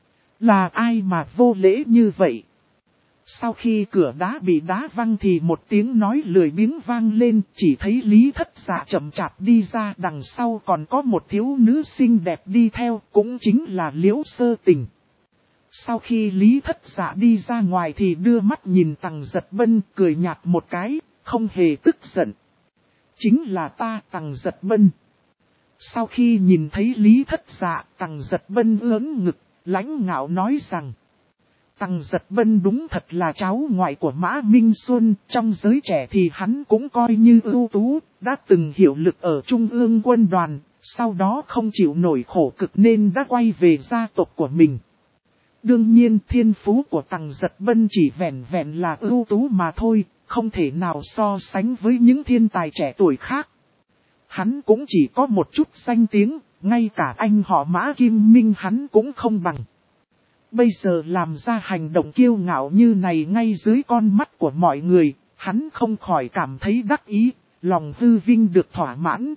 Là ai mà vô lễ như vậy? Sau khi cửa đá bị đá văng thì một tiếng nói lười biếng vang lên, chỉ thấy Lý Thất Dạ chậm chạp đi ra, đằng sau còn có một thiếu nữ xinh đẹp đi theo, cũng chính là Liễu Sơ Tình. Sau khi Lý Thất Dạ đi ra ngoài thì đưa mắt nhìn Tằng Giật Bân, cười nhạt một cái, không hề tức giận. Chính là ta, Tằng Giật Bân. Sau khi nhìn thấy Lý Thất Dạ, Tằng Giật Bân ưỡn ngực, lãnh ngạo nói rằng. Tằng Giật Bân đúng thật là cháu ngoại của Mã Minh Xuân, trong giới trẻ thì hắn cũng coi như ưu tú, đã từng hiệu lực ở Trung ương quân đoàn, sau đó không chịu nổi khổ cực nên đã quay về gia tộc của mình. Đương nhiên thiên phú của Tằng Giật Bân chỉ vẹn vẹn là ưu tú mà thôi, không thể nào so sánh với những thiên tài trẻ tuổi khác. Hắn cũng chỉ có một chút danh tiếng, ngay cả anh họ Mã Kim Minh hắn cũng không bằng. Bây giờ làm ra hành động kiêu ngạo như này ngay dưới con mắt của mọi người, hắn không khỏi cảm thấy đắc ý, lòng hư vinh được thỏa mãn.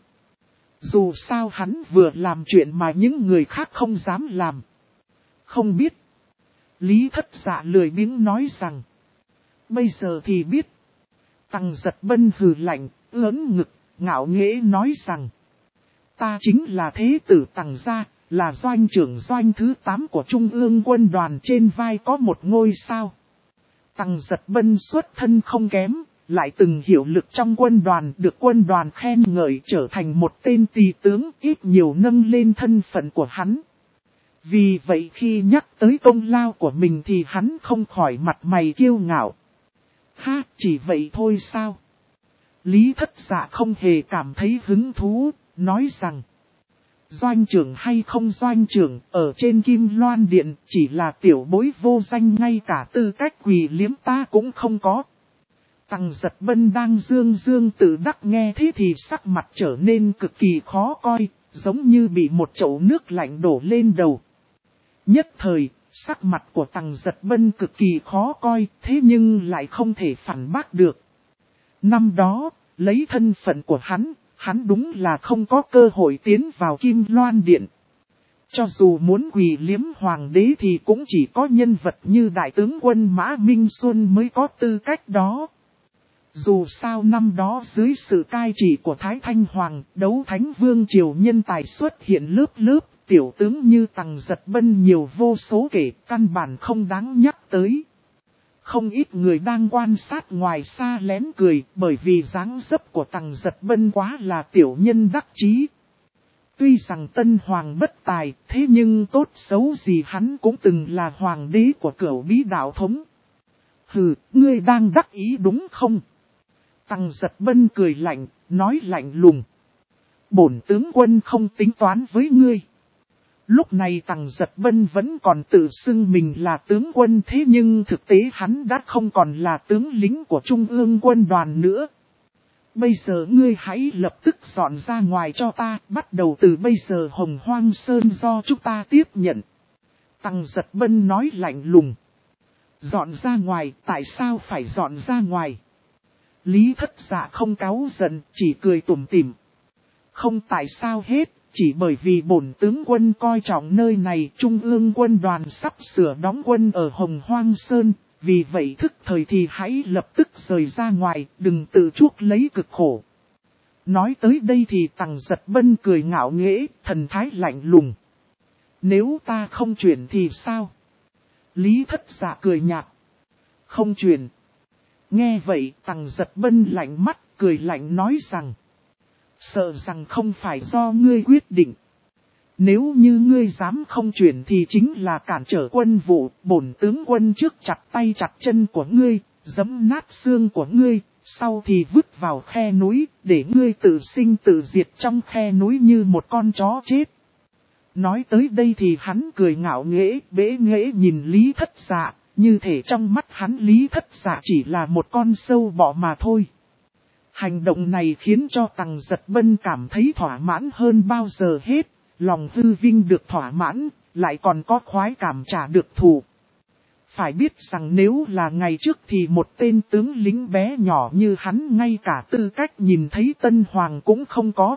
Dù sao hắn vừa làm chuyện mà những người khác không dám làm. Không biết. Lý Thất Dạ lười biếng nói rằng. Bây giờ thì biết. Tằng Giật Bân hừ lạnh, ưỡn ngực, ngạo nghễ nói rằng. Ta chính là thế tử Tằng gia, là doanh trưởng doanh thứ 8 của Trung ương quân đoàn, trên vai có một ngôi sao. Tằng Giật Bân xuất thân không kém, lại từng hiệu lực trong quân đoàn, được quân đoàn khen ngợi trở thành một tên tỳ tướng, ít nhiều nâng lên thân phận của hắn. Vì vậy khi nhắc tới công lao của mình thì hắn không khỏi mặt mày kiêu ngạo. Ha, chỉ vậy thôi sao? Lý Thất Dạ không hề cảm thấy hứng thú, nói rằng. Doanh trưởng hay không doanh trưởng, ở trên Kim Loan Điện chỉ là tiểu bối vô danh, ngay cả tư cách quỳ liếm ta cũng không có. Tằng Giật Bân đang dương tự đắc nghe thế thì sắc mặt trở nên cực kỳ khó coi, giống như bị một chậu nước lạnh đổ lên đầu. Nhất thời, Sắc mặt của Tằng Giật Bân cực kỳ khó coi, thế nhưng lại không thể phản bác được. Năm đó, lấy thân phận của hắn đúng là không có cơ hội tiến vào Kim Loan Điện. Cho dù muốn quỳ liếm hoàng đế thì cũng chỉ có nhân vật như đại tướng quân Mã Minh Xuân mới có tư cách đó. Dù sao năm đó dưới sự cai trị của Thái Thanh Hoàng, Đấu Thánh Vương triều nhân tài xuất hiện lớp lớp, tiểu tướng như Tằng Giật Bân nhiều vô số kể, căn bản không đáng nhắc tới. Không ít người đang quan sát ngoài xa lén cười, bởi vì dáng dấp của Tằng Giật Bân quá là tiểu nhân đắc chí. Tuy rằng Tân Hoàng bất tài, thế nhưng tốt xấu gì hắn cũng từng là hoàng đế của Cửu Bí đạo thống. Hừ, ngươi đang đắc ý đúng không? Tằng Giật Bân cười lạnh, nói lạnh lùng. Bổn tướng quân không tính toán với ngươi. Lúc này Tằng Giật Bân vẫn còn tự xưng mình là tướng quân, thế nhưng thực tế hắn đã không còn là tướng lính của Trung ương quân đoàn nữa. Bây giờ ngươi hãy lập tức dọn ra ngoài cho ta, bắt đầu từ bây giờ Hồng Hoang Sơn do chúng ta tiếp nhận. Tằng Giật Bân nói lạnh lùng. Dọn ra ngoài, tại sao phải dọn ra ngoài? Lý Thất Dạ không cáu giận, chỉ cười tủm tỉm. Không tại sao hết, chỉ bởi vì bổn tướng quân coi trọng nơi này, Trung ương quân đoàn sắp sửa đóng quân ở Hồng Hoang Sơn, vì vậy thức thời thì hãy lập tức rời ra ngoài, đừng tự chuốc lấy cực khổ. Nói tới đây thì Tằng Giật Bân cười ngạo nghễ, thần thái lạnh lùng. Nếu ta không chuyển thì sao? Lý Thất Dạ cười nhạt. Không chuyển. Nghe vậy Tằng Giật Bân lạnh mắt, cười lạnh nói rằng. Sợ rằng không phải do ngươi quyết định. Nếu như ngươi dám không chuyển thì chính là cản trở quân vụ, bổn tướng quân trước chặt tay chặt chân của ngươi, giẫm nát xương của ngươi, sau thì vứt vào khe núi, để ngươi tự sinh tự diệt trong khe núi như một con chó chết. Nói tới đây thì hắn cười ngạo nghễ, bẽ nghễ nhìn Lý Thất Dạ, như thể trong mắt hắn Lý Thất Dạ chỉ là một con sâu bọ mà thôi. Hành động này khiến cho Tằng Giật Bân cảm thấy thỏa mãn hơn bao giờ hết, lòng hư vinh được thỏa mãn, lại còn có khoái cảm trả được thù. Phải biết rằng nếu là ngày trước thì một tên tướng lính bé nhỏ như hắn ngay cả tư cách nhìn thấy Tân Hoàng cũng không có.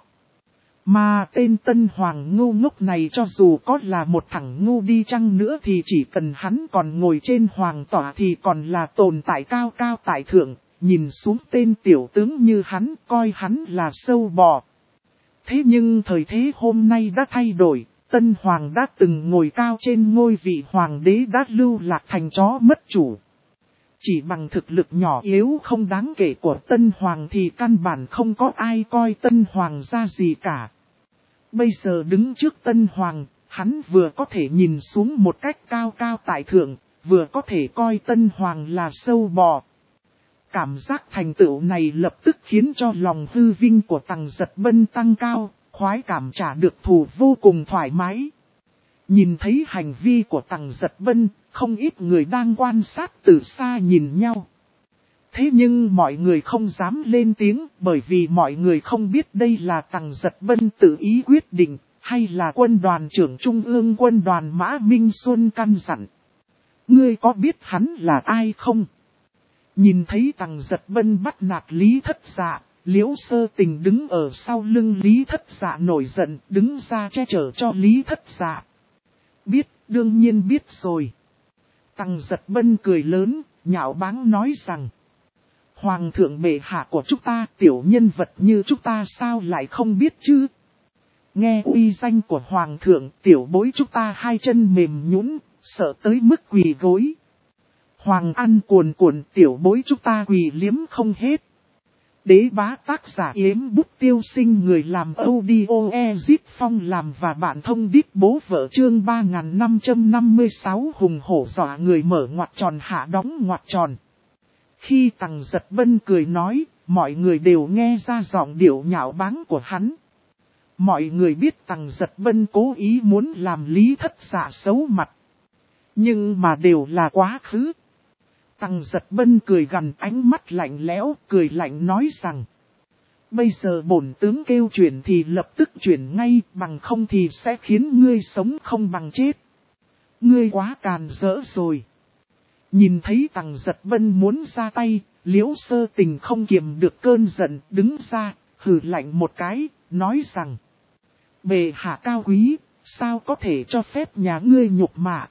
Mà tên Tân Hoàng ngu ngốc này cho dù có là một thằng ngu đi chăng nữa thì chỉ cần hắn còn ngồi trên hoàng tỏa thì còn là tồn tại cao cao tại thượng, nhìn xuống tên tiểu tướng như hắn coi hắn là sâu bò. Thế nhưng thời thế hôm nay đã thay đổi, Tân Hoàng đã từng ngồi cao trên ngôi vị hoàng đế đã lưu lạc thành chó mất chủ. Chỉ bằng thực lực nhỏ yếu không đáng kể của Tân Hoàng thì căn bản không có ai coi Tân Hoàng ra gì cả. Bây giờ đứng trước Tân Hoàng, hắn vừa có thể nhìn xuống một cách cao cao tại thượng, vừa có thể coi Tân Hoàng là sâu bò. Cảm giác thành tựu này lập tức khiến cho lòng hư vinh của Tằng Giật Bân tăng cao, khoái cảm trả được thù vô cùng thoải mái. Nhìn thấy hành vi của Tằng Giật Bân, không ít người đang quan sát từ xa nhìn nhau. Thế nhưng mọi người không dám lên tiếng bởi vì mọi người không biết đây là Tằng Giật Bân tự ý quyết định, hay là quân đoàn trưởng Trung ương quân đoàn Mã Minh Xuân căn dặn. Ngươi có biết hắn là ai không? Nhìn thấy Tằng Giật Bân bắt nạt Lý Thất Dạ, Liễu Sơ Tình đứng ở sau lưng Lý Thất Dạ nổi giận, đứng ra che chở cho Lý Thất Dạ. Biết, đương nhiên biết rồi. Tằng Giật Bân cười lớn, nhạo báng nói rằng. Hoàng thượng bệ hạ của chúng ta, tiểu nhân vật như chúng ta sao lại không biết chứ? Nghe uy danh của Hoàng thượng, tiểu bối chúng ta hai chân mềm nhũn, sợ tới mức quỳ gối. Hoàng ăn cuồn cuộn, tiểu bối chúng ta quỳ liếm không hết. Đế bá tác giả Yếm Bút Tiêu Sinh, người làm audio Ezit Phong làm và bạn thông đít bố vợ chương 3556 hùng hổ dọa người mở ngoặc tròn hạ đóng ngoặc tròn. Khi Tằng Giật Bân cười nói, mọi người đều nghe ra giọng điệu nhạo báng của hắn. Mọi người biết Tằng Giật Bân cố ý muốn làm Lý Thất Dạ xấu mặt. Nhưng mà đều là quá khứ. Tằng Giật Bân cười gằn, ánh mắt lạnh lẽo, cười lạnh nói rằng. Bây giờ bổn tướng kêu chuyển thì lập tức chuyển ngay, bằng không thì sẽ khiến ngươi sống không bằng chết. Ngươi quá càn rỡ rồi. Nhìn thấy Tằng Giật Bân muốn ra tay, Liễu Sơ Tình không kiềm được cơn giận, đứng ra, hừ lạnh một cái, nói rằng: bệ hạ cao quý, sao có thể cho phép nhà ngươi nhục mạ?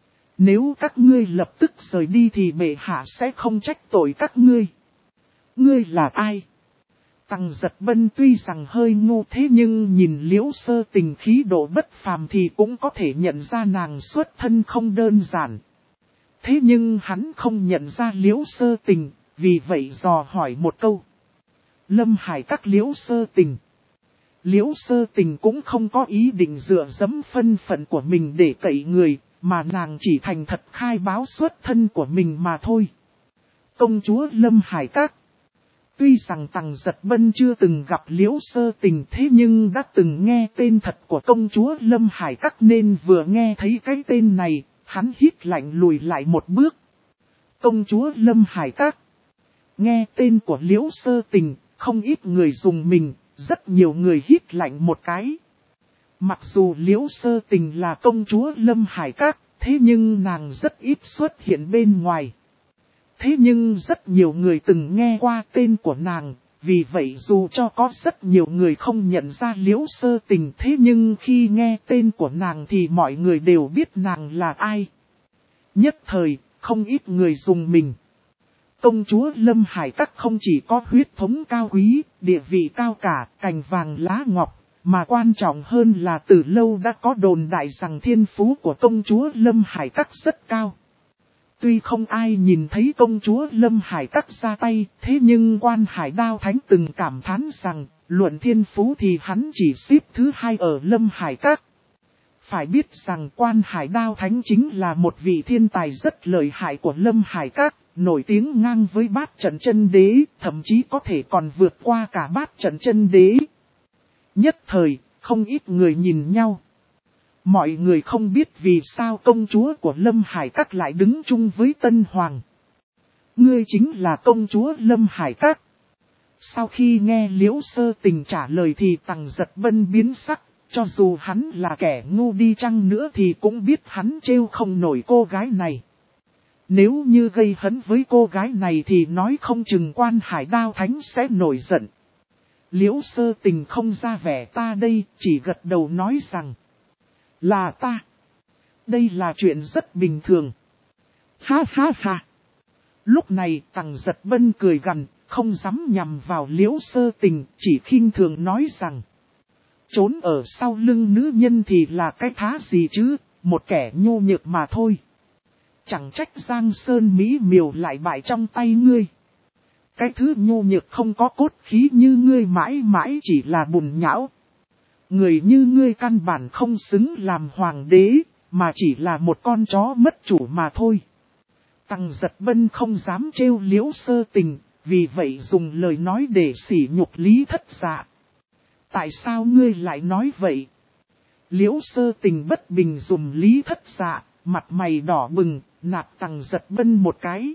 Nếu các ngươi lập tức rời đi thì bệ hạ sẽ không trách tội các ngươi. Ngươi là ai? Tằng Giật Bân tuy rằng hơi ngu thế nhưng nhìn Liễu Sơ Tình khí độ bất phàm thì cũng có thể nhận ra nàng xuất thân không đơn giản. Thế nhưng hắn không nhận ra Liễu Sơ Tình, vì vậy dò hỏi một câu. Lâm Hải Các Liễu Sơ Tình. Liễu Sơ Tình cũng không có ý định dựa dẫm thân phận của mình để cậy người, mà nàng chỉ thành thật khai báo xuất thân của mình mà thôi. Công chúa Lâm Hải Các. Tuy rằng Tằng Giật Bân chưa từng gặp Liễu Sơ Tình thế nhưng đã từng nghe tên thật của công chúa Lâm Hải Các nên vừa nghe thấy cái tên này, hắn hít lạnh lùi lại một bước. Công chúa Lâm Hải Các. Nghe tên của Liễu Sơ Tình, không ít người dùng mình, rất nhiều người hít lạnh một cái. Mặc dù Liễu Sơ Tình là công chúa Lâm Hải Các, thế nhưng nàng rất ít xuất hiện bên ngoài. Thế nhưng rất nhiều người từng nghe qua tên của nàng, vì vậy dù cho có rất nhiều người không nhận ra Liễu Sơ Tình thế nhưng khi nghe tên của nàng thì mọi người đều biết nàng là ai. Nhất thời, không ít người dùng mình. Công chúa Lâm Hải Các không chỉ có huyết thống cao quý, địa vị cao cả, cành vàng lá ngọc, mà quan trọng hơn là từ lâu đã có đồn đại rằng thiên phú của công chúa Lâm Hải Các rất cao. Tuy không ai nhìn thấy công chúa Lâm Hải Các ra tay, thế nhưng quan Hải Đao Thánh từng cảm thán rằng, luận thiên phú thì hắn chỉ xếp thứ 2 ở Lâm Hải Các. Phải biết rằng quan Hải Đao Thánh chính là một vị thiên tài rất lợi hại của Lâm Hải Các, nổi tiếng ngang với Bát Trận Chân Đế, thậm chí có thể còn vượt qua cả Bát Trận Chân Đế. Nhất thời, không ít người nhìn nhau. Mọi người không biết vì sao công chúa của Lâm Hải Các lại đứng chung với Tân Hoàng. Ngươi chính là công chúa Lâm Hải Các. Sau khi nghe Liễu Sơ Tình trả lời thì Tằng Giật Bân biến sắc, cho dù hắn là kẻ ngu đi chăng nữa thì cũng biết hắn trêu không nổi cô gái này. Nếu như gây hấn với cô gái này thì nói không chừng quan Hải Đao Thánh sẽ nổi giận. Liễu Sơ Tình không ra vẻ ta đây, chỉ gật đầu nói rằng. Là ta. Đây là chuyện rất bình thường. Ha ha ha. Lúc này Tằng Giật Bân cười gằn, không dám nhằm vào Liễu Sơ Tình, chỉ khinh thường nói rằng. Trốn ở sau lưng nữ nhân thì là cái thá gì chứ, một kẻ nhu nhược mà thôi. Chẳng trách Giang Sơn Mỹ Miều lại bại trong tay ngươi. Cái thứ nhu nhược không có cốt khí như ngươi mãi mãi chỉ là bùn nhão. Người như ngươi căn bản không xứng làm hoàng đế, mà chỉ là một con chó mất chủ mà thôi. Tằng Giật Bân không dám trêu Liễu Sơ Tình, vì vậy dùng lời nói để sỉ nhục Lý Thất Dạ. Tại sao ngươi lại nói vậy? Liễu Sơ Tình bất bình dùm Lý Thất Dạ, mặt mày đỏ bừng, nạt Tằng Giật Bân một cái.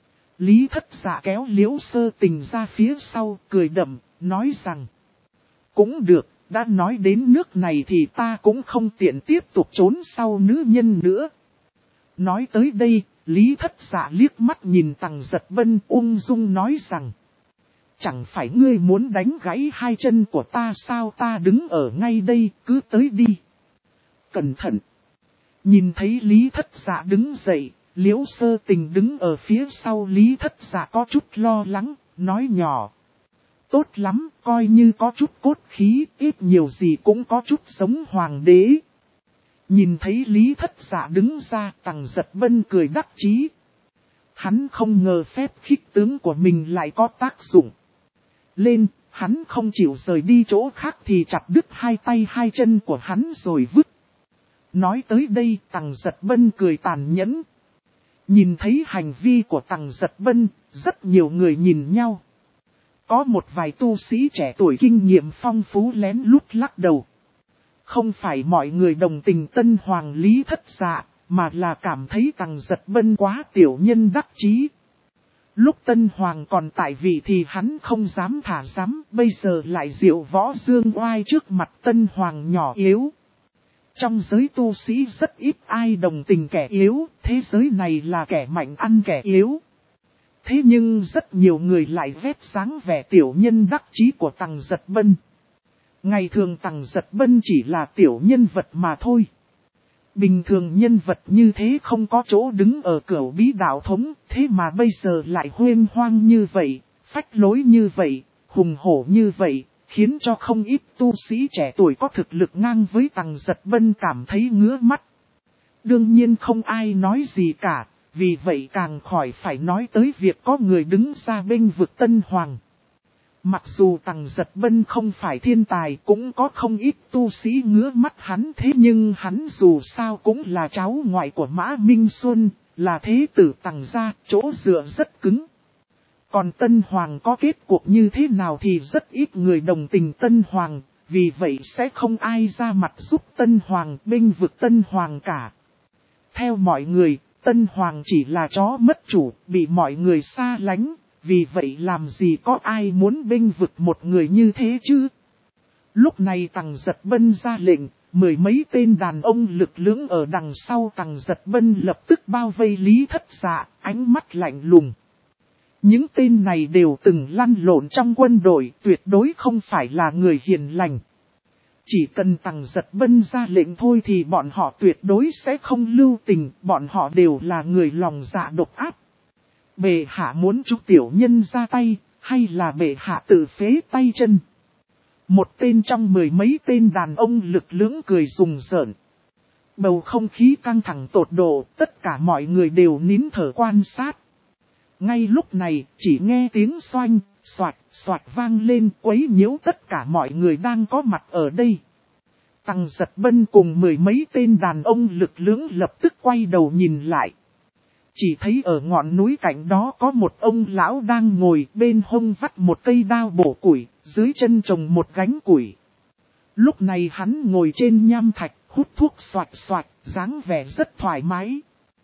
Lý Thất Dạ kéo Liễu Sơ Tình ra phía sau, cười đậm, nói rằng. Cũng được, đã nói đến nước này thì ta cũng không tiện tiếp tục trốn sau nữ nhân nữa. Nói tới đây, Lý Thất Dạ liếc mắt nhìn Tằng Giật Bân ung dung nói rằng. Chẳng phải ngươi muốn đánh gãy hai chân của ta sao, ta đứng ở ngay đây, cứ tới đi. Cẩn thận. Nhìn thấy Lý Thất Dạ đứng dậy, Liễu Sơ Tình đứng ở phía sau Lý Thất Dạ có chút lo lắng, nói nhỏ. Tốt lắm, coi như có chút cốt khí, ít nhiều gì cũng có chút giống hoàng đế. Nhìn thấy Lý Thất Dạ đứng ra, Tằng Giật Bân cười đắc chí. Hắn không ngờ phép khích tướng của mình lại có tác dụng. Lên, hắn không chịu rời đi chỗ khác thì chặt đứt hai tay hai chân của hắn rồi vứt. Nói tới đây, Tằng Giật Bân cười tàn nhẫn. Nhìn thấy hành vi của Tằng Giật Bân, rất nhiều người nhìn nhau. Có một vài tu sĩ trẻ tuổi kinh nghiệm phong phú lén lút lắc đầu. Không phải mọi người đồng tình Tân Hoàng Lý Thất Dạ, mà là cảm thấy Tằng Giật Bân quá tiểu nhân đắc chí. Lúc Tân Hoàng còn tại vị thì hắn không dám thả dám, bây giờ lại diệu võ dương oai trước mặt Tân Hoàng nhỏ yếu. Trong giới tu sĩ rất ít ai đồng tình kẻ yếu, thế giới này là kẻ mạnh ăn kẻ yếu. Thế nhưng rất nhiều người lại ghét dáng vẻ tiểu nhân đắc chí của Tằng Giật Bân. Ngày thường Tằng Giật Bân chỉ là tiểu nhân vật mà thôi. Bình thường nhân vật như thế không có chỗ đứng ở cửu bí đạo thống, thế mà bây giờ lại huênh hoang như vậy, phách lối như vậy, hùng hổ như vậy, khiến cho không ít tu sĩ trẻ tuổi có thực lực ngang với Tằng Giật Bân cảm thấy ngứa mắt. Đương nhiên không ai nói gì cả, vì vậy càng khỏi phải nói tới việc có người đứng ra bênh vực Tân Hoàng. Mặc dù Tằng Giật Bân không phải thiên tài, cũng có không ít tu sĩ ngứa mắt hắn, thế nhưng hắn dù sao cũng là cháu ngoại của Mã Minh Xuân, là thế tử Tằng gia, chỗ dựa rất cứng. Còn Tân Hoàng có kết cuộc như thế nào thì rất ít người đồng tình Tân Hoàng, vì vậy sẽ không ai ra mặt giúp Tân Hoàng bênh vực Tân Hoàng cả. Theo mọi người, Tân Hoàng chỉ là chó mất chủ, bị mọi người xa lánh. Vì vậy làm gì có ai muốn bênh vực một người như thế chứ? Lúc này Tằng Giật Bân ra lệnh, mười mấy tên đàn ông lực lưỡng ở đằng sau Tằng Giật Bân lập tức bao vây Lý Thất Dạ, ánh mắt lạnh lùng. Những tên này đều từng lăn lộn trong quân đội, tuyệt đối không phải là người hiền lành. Chỉ cần Tằng Giật Bân ra lệnh thôi thì bọn họ tuyệt đối sẽ không lưu tình, bọn họ đều là người lòng dạ độc ác. Bệ hạ muốn chúc tiểu nhân ra tay, hay là bệ hạ tự phế tay chân? Một tên trong mười mấy tên đàn ông lực lưỡng cười rùng rợn. Bầu không khí căng thẳng tột độ, tất cả mọi người đều nín thở quan sát. Ngay lúc này, chỉ nghe tiếng xoanh, xoạt, xoạt vang lên quấy nhiễu tất cả mọi người đang có mặt ở đây. Tằng Giật Bân cùng mười mấy tên đàn ông lực lưỡng lập tức quay đầu nhìn lại. Chỉ thấy ở ngọn núi cạnh đó có một ông lão đang ngồi bên hông vắt một cây đao bổ củi, dưới chân trồng một gánh củi. Lúc này hắn ngồi trên nham thạch, hút thuốc xoạt xoạt, dáng vẻ rất thoải mái.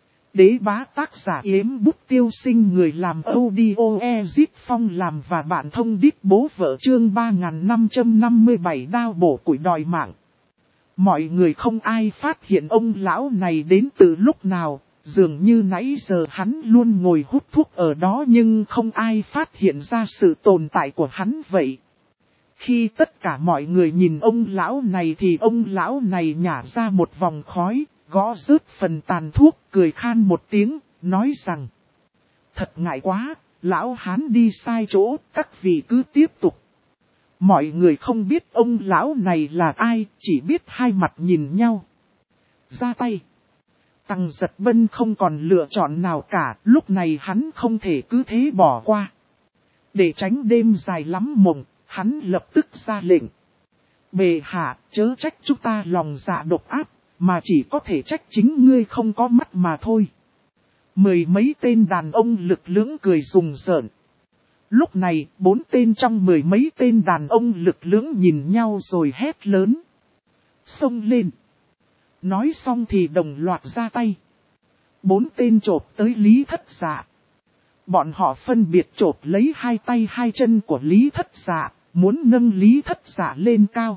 Đế bá tác giả Yếm Bút Tiêu Sinh, người làm audio Ezit Phong làm và bạn thông đít bố vợ, chương 3557 đao bổ củi đòi mạng. Mọi người không ai phát hiện ông lão này đến từ lúc nào. Dường như nãy giờ hắn luôn ngồi hút thuốc ở đó nhưng không ai phát hiện ra sự tồn tại của hắn vậy. Khi tất cả mọi người nhìn ông lão này thì ông lão này nhả ra một vòng khói, gõ rớt phần tàn thuốc, cười khan một tiếng, nói rằng: Thật ngại quá, lão hán đi sai chỗ, các vị cứ tiếp tục. Mọi người không biết ông lão này là ai, chỉ biết hai mặt nhìn nhau. Ra tay. Tằng Giật Bân không còn lựa chọn nào cả, lúc này hắn không thể cứ thế bỏ qua. Để tránh đêm dài lắm mộng, hắn lập tức ra lệnh. Bệ hạ, chớ trách chúng ta lòng dạ độc ác, mà chỉ có thể trách chính ngươi không có mắt mà thôi. Mười mấy tên đàn ông lực lưỡng cười rùng rợn. Lúc này, 4 tên trong mười mấy tên đàn ông lực lưỡng nhìn nhau rồi hét lớn. Xông lên! Nói xong thì đồng loạt ra tay. 4 tên chộp tới Lý Thất Dạ. Bọn họ phân biệt chộp lấy hai tay hai chân của Lý Thất Dạ, muốn nâng Lý Thất Dạ lên cao.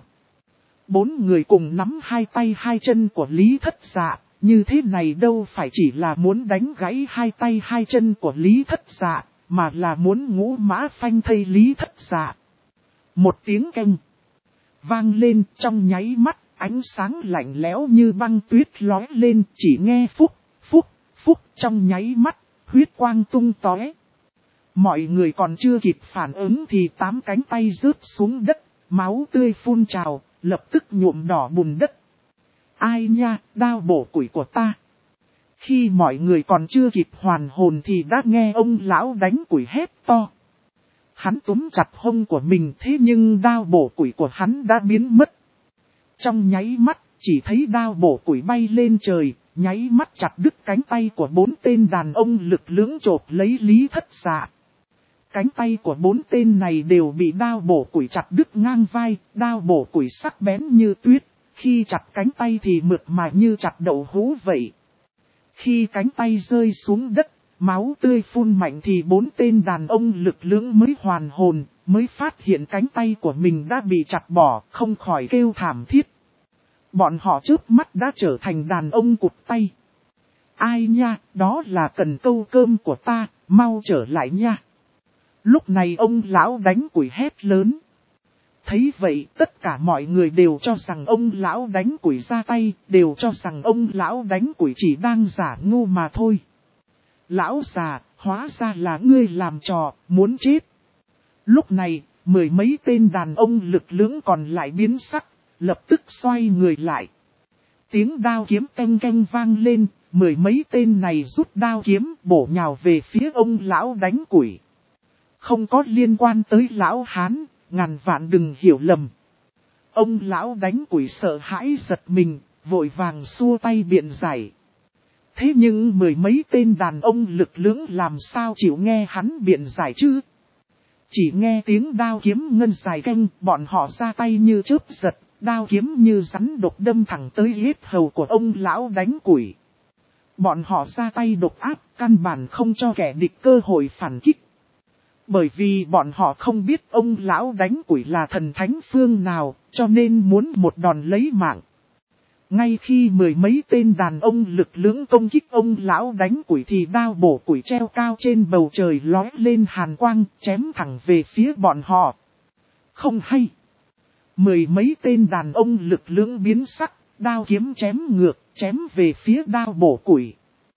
4 người cùng nắm hai tay hai chân của Lý Thất Dạ, như thế này đâu phải chỉ là muốn đánh gãy hai tay hai chân của Lý Thất Dạ, mà là muốn ngũ mã phanh thây Lý Thất Dạ. Một tiếng keng vang lên, trong nháy mắt. Ánh sáng lạnh lẽo như băng tuyết lóe lên, chỉ nghe phúc, phúc, phúc, trong nháy mắt, huyết quang tung tóe. Mọi người còn chưa kịp phản ứng thì 8 cánh tay rớt xuống đất, máu tươi phun trào, lập tức nhuộm đỏ bùn đất. Ai nha, đao bổ củi của ta. Khi mọi người còn chưa kịp hoàn hồn thì đã nghe ông lão đánh củi hét to. Hắn túm chặt hông của mình, thế nhưng đao bổ củi của hắn đã biến mất. Trong nháy mắt, chỉ thấy đao bổ củi bay lên trời, nháy mắt chặt đứt cánh tay của 4 tên đàn ông lực lưỡng chộp lấy Lý Thất Dạ. Cánh tay của 4 tên này đều bị đao bổ củi chặt đứt ngang vai, đao bổ củi sắc bén như tuyết, khi chặt cánh tay thì mượt mà như chặt đậu hũ vậy. Khi cánh tay rơi xuống đất, máu tươi phun mạnh thì 4 tên đàn ông lực lưỡng mới hoàn hồn, mới phát hiện cánh tay của mình đã bị chặt bỏ, không khỏi kêu thảm thiết. Bọn họ chớp mắt đã trở thành đàn ông cụt tay. Ai nha, đó là cần câu cơm của ta, mau trở lại nha. Lúc này ông lão đánh củi hét lớn. Thấy vậy tất cả mọi người đều cho rằng ông lão đánh củi ra tay, đều cho rằng ông lão đánh củi chỉ đang giả ngu mà thôi. Lão già, hóa ra là ngươi làm trò, muốn chết. Lúc này, mười mấy tên đàn ông lực lưỡng còn lại biến sắc, lập tức xoay người lại. Tiếng đao kiếm canh canh vang lên, mười mấy tên này rút đao kiếm bổ nhào về phía ông lão đánh củi. Không có liên quan tới lão Hán, ngàn vạn đừng hiểu lầm. Ông lão đánh củi sợ hãi giật mình, vội vàng xua tay biện giải. Thế nhưng mười mấy tên đàn ông lực lưỡng làm sao chịu nghe hắn biện giải chứ? Chỉ nghe tiếng đao kiếm ngân dài canh, bọn họ ra tay như chớp giật, đao kiếm như rắn độc đâm thẳng tới hết hầu của ông lão đánh củi. Bọn họ ra tay độc ác, căn bản không cho kẻ địch cơ hội phản kích. Bởi vì bọn họ không biết ông lão đánh củi là thần thánh phương nào, cho nên muốn một đòn lấy mạng. Ngay khi mười mấy tên đàn ông lực lưỡng công kích ông lão đánh củi thì đao bổ củi treo cao trên bầu trời lói lên hàn quang, chém thẳng về phía bọn họ. Không hay. Mười mấy tên đàn ông lực lưỡng biến sắc, đao kiếm chém ngược, chém về phía đao bổ củi.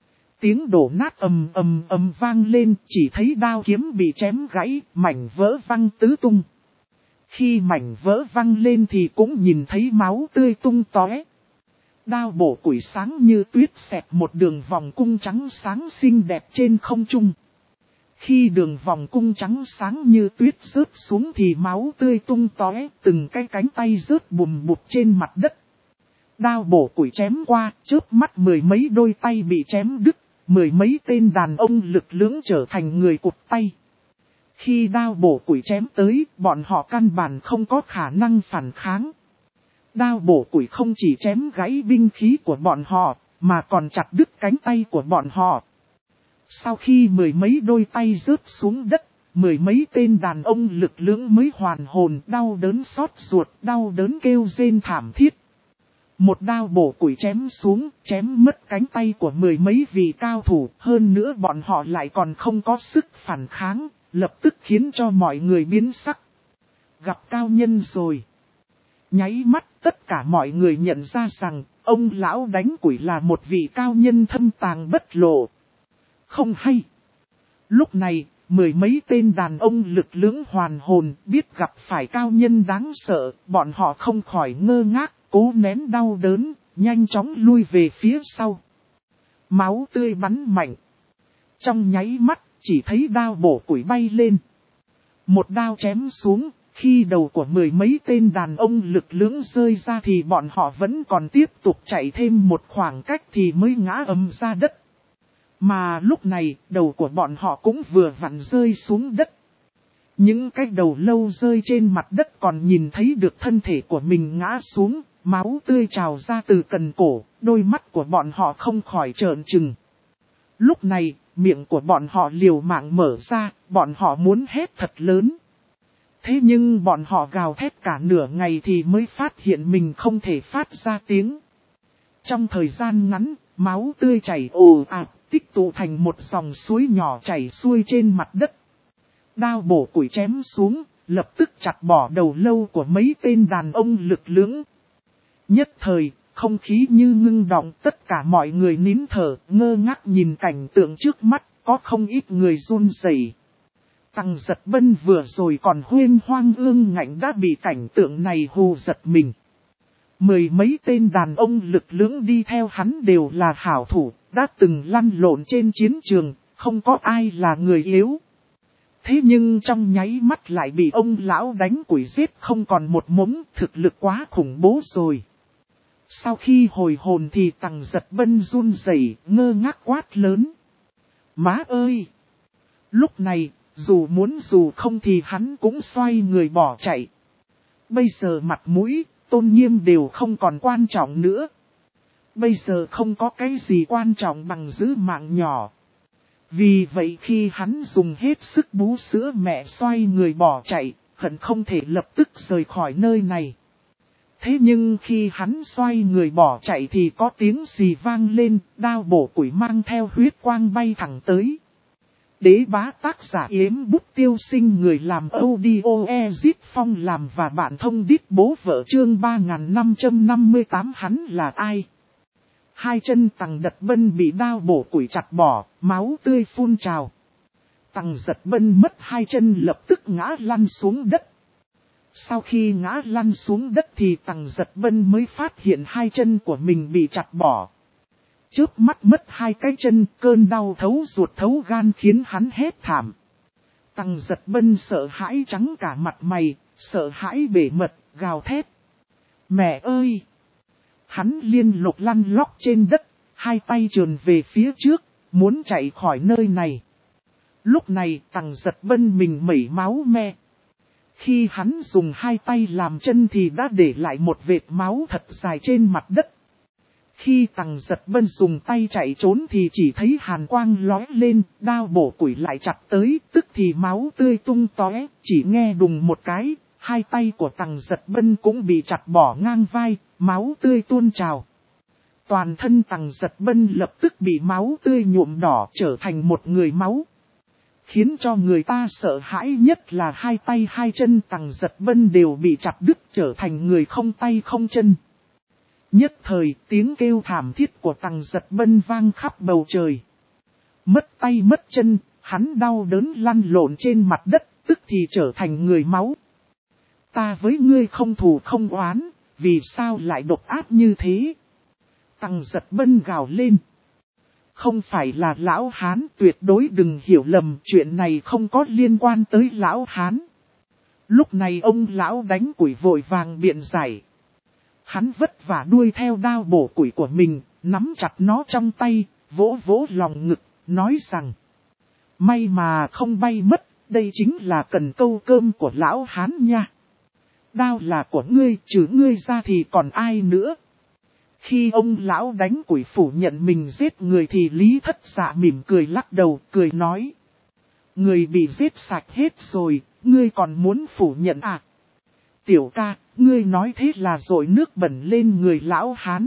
Tiếng đổ nát ầm ầm ầm vang lên, chỉ thấy đao kiếm bị chém gãy, mảnh vỡ văng tứ tung. Khi mảnh vỡ văng lên thì cũng nhìn thấy máu tươi tung tóe. Đao bổ củi sáng như tuyết xẹt một đường vòng cung trắng sáng xinh đẹp trên không trung. Khi đường vòng cung trắng sáng như tuyết rớt xuống thì máu tươi tung tóe, từng cái cánh tay rớt bùm bụt trên mặt đất. Đao bổ củi chém qua, chớp mắt mười mấy đôi tay bị chém đứt, mười mấy tên đàn ông lực lưỡng trở thành người cụt tay. Khi đao bổ củi chém tới, bọn họ căn bản không có khả năng phản kháng. Đao bổ củi không chỉ chém gãy binh khí của bọn họ, mà còn chặt đứt cánh tay của bọn họ. Sau khi mười mấy đôi tay rớt xuống đất, mười mấy tên đàn ông lực lưỡng mới hoàn hồn, đau đớn xót ruột, đau đớn kêu rên thảm thiết. Một đao bổ củi chém xuống, chém mất cánh tay của mười mấy vị cao thủ, hơn nữa bọn họ lại còn không có sức phản kháng, lập tức khiến cho mọi người biến sắc. Gặp cao nhân rồi. Nháy mắt tất cả mọi người nhận ra rằng, ông lão đánh củi là một vị cao nhân thâm tàng bất lộ. Không hay. Lúc này, mười mấy tên đàn ông lực lưỡng hoàn hồn biết gặp phải cao nhân đáng sợ, bọn họ không khỏi ngơ ngác, cố nén đau đớn, nhanh chóng lui về phía sau. Máu tươi bắn mạnh. Trong nháy mắt, chỉ thấy đao bổ củi bay lên. Một đao chém xuống, khi đầu của mười mấy tên đàn ông lực lưỡng rơi ra thì bọn họ vẫn còn tiếp tục chạy thêm một khoảng cách thì mới ngã ầm ra đất. Mà lúc này, đầu của bọn họ cũng vừa vặn rơi xuống đất. Những cái đầu lâu rơi trên mặt đất còn nhìn thấy được thân thể của mình ngã xuống, máu tươi trào ra từ cần cổ, đôi mắt của bọn họ không khỏi trợn trừng. Lúc này, miệng của bọn họ liều mạng mở ra, bọn họ muốn hét thật lớn. Thế nhưng bọn họ gào thét cả nửa ngày thì mới phát hiện mình không thể phát ra tiếng. Trong thời gian ngắn, máu tươi chảy ồ ạt, tích tụ thành một dòng suối nhỏ chảy xuôi trên mặt đất. Đao bổ củi chém xuống, lập tức chặt bỏ đầu lâu của mấy tên đàn ông lực lưỡng. Nhất thời, không khí như ngưng động, tất cả mọi người nín thở, ngơ ngác nhìn cảnh tượng trước mắt, có không ít người run rẩy. Tăng Giật Bân vừa rồi còn huyên hoang ương ngạnh đã bị cảnh tượng này hù giật mình. Mười mấy tên đàn ông lực lưỡng đi theo hắn đều là hảo thủ, đã từng lăn lộn trên chiến trường, không có ai là người yếu. Thế nhưng trong nháy mắt lại bị ông lão đánh củi giết không còn một mống, thực lực quá khủng bố rồi. Sau khi hồi hồn thì Tăng Giật Bân run rẩy, ngơ ngác quát lớn. Má ơi! Lúc này, dù muốn dù không thì hắn cũng xoay người bỏ chạy. Bây giờ mặt mũi, tôn nghiêm đều không còn quan trọng nữa. Bây giờ không có cái gì quan trọng bằng giữ mạng nhỏ. Vì vậy khi hắn dùng hết sức bú sữa mẹ xoay người bỏ chạy, hận không thể lập tức rời khỏi nơi này. Thế nhưng khi hắn xoay người bỏ chạy thì có tiếng xì vang lên, đao bổ củi mang theo huyết quang bay thẳng tới. Đế bá tác giả Yếm Bút Tiêu Sinh, người làm audio Ezit Phong làm và bạn thông đít bố vợ, chương 3558. Hắn là ai? Hai chân Tằng Giật Bân bị đao bổ củi chặt bỏ, máu tươi phun trào. Tằng Giật Bân mất hai chân lập tức ngã lăn xuống đất. Sau khi ngã lăn xuống đất thì Tằng Giật Bân mới phát hiện hai chân của mình bị chặt bỏ. Chớp mắt mất hai cái chân, cơn đau thấu ruột thấu gan khiến hắn hét thảm. Tằng Giật Bân sợ hãi trắng cả mặt mày, sợ hãi bể mật, gào thét. Mẹ ơi! Hắn liên lục lăn lóc trên đất, hai tay trườn về phía trước, muốn chạy khỏi nơi này. Lúc này Tằng Giật Bân mình mẩy máu me. Khi hắn dùng hai tay làm chân thì đã để lại một vệt máu thật dài trên mặt đất. Khi Tằng Giật Bân dùng tay chạy trốn thì chỉ thấy hàn quang lóe lên, đao bổ củi lại chặt tới, tức thì máu tươi tung tóe, chỉ nghe đùng một cái, hai tay của Tằng Giật Bân cũng bị chặt bỏ ngang vai, máu tươi tuôn trào. Toàn thân Tằng Giật Bân lập tức bị máu tươi nhuộm đỏ, trở thành một người máu. Khiến cho người ta sợ hãi nhất là hai tay hai chân Tằng Giật Bân đều bị chặt đứt, trở thành người không tay không chân. Nhất thời tiếng kêu thảm thiết của Tằng Giật Bân vang khắp bầu trời. Mất tay mất chân, hắn đau đớn lăn lộn trên mặt đất, tức thì trở thành người máu. Ta với ngươi không thù không oán, vì sao lại độc ác như thế? Tằng Giật Bân gào lên. Không phải là lão hán, tuyệt đối đừng hiểu lầm, chuyện này không có liên quan tới lão hán. Lúc này ông lão đánh củi vội vàng biện giải. Hắn vất vả đuôi theo đao bổ củi của mình, nắm chặt nó trong tay, vỗ vỗ lòng ngực, nói rằng. May mà không bay mất, đây chính là cần câu cơm của lão hán nha. Đao là của ngươi, trừ ngươi ra thì còn ai nữa. Khi ông lão đánh củi phủ nhận mình giết người thì Lý Thất Dạ mỉm cười lắc đầu, cười nói. Người bị giết sạch hết rồi, ngươi còn muốn phủ nhận à? Tiểu ca, ngươi nói thế là dội nước bẩn lên người lão hán.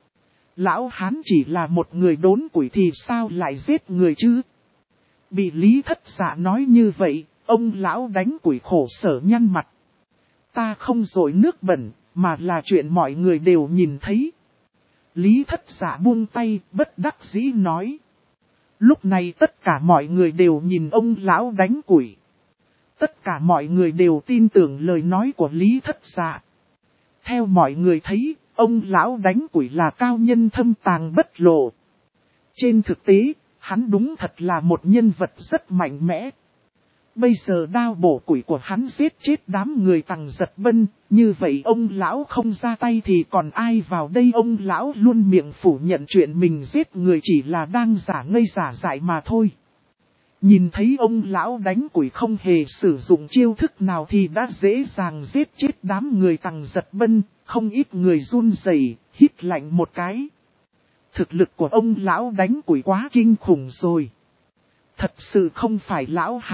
Lão hán chỉ là một người đốn củi thì sao lại giết người chứ? Bị Lý Thất Dạ nói như vậy, ông lão đánh củi khổ sở nhăn mặt. Ta không dội nước bẩn, mà là chuyện mọi người đều nhìn thấy. Lý Thất Dạ buông tay, bất đắc dĩ nói. Lúc này tất cả mọi người đều nhìn ông lão đánh củi. Tất cả mọi người đều tin tưởng lời nói của Lý Thất Dạ. Theo mọi người thấy, ông lão đánh củi là cao nhân thâm tàng bất lộ. Trên thực tế, hắn đúng thật là một nhân vật rất mạnh mẽ. Bây giờ đao bổ củi của hắn giết chết đám người Tằng Giật Bân, như vậy ông lão không ra tay thì còn ai vào đây? Ông lão luôn miệng phủ nhận chuyện mình giết người chỉ là đang giả ngây giả dại mà thôi. Nhìn thấy ông lão đánh củi không hề sử dụng chiêu thức nào thì đã dễ dàng giết chết đám người Tằng Giật Bân, không ít người run rẩy, hít lạnh một cái. Thực lực của ông lão đánh củi quá kinh khủng rồi. Thật sự không phải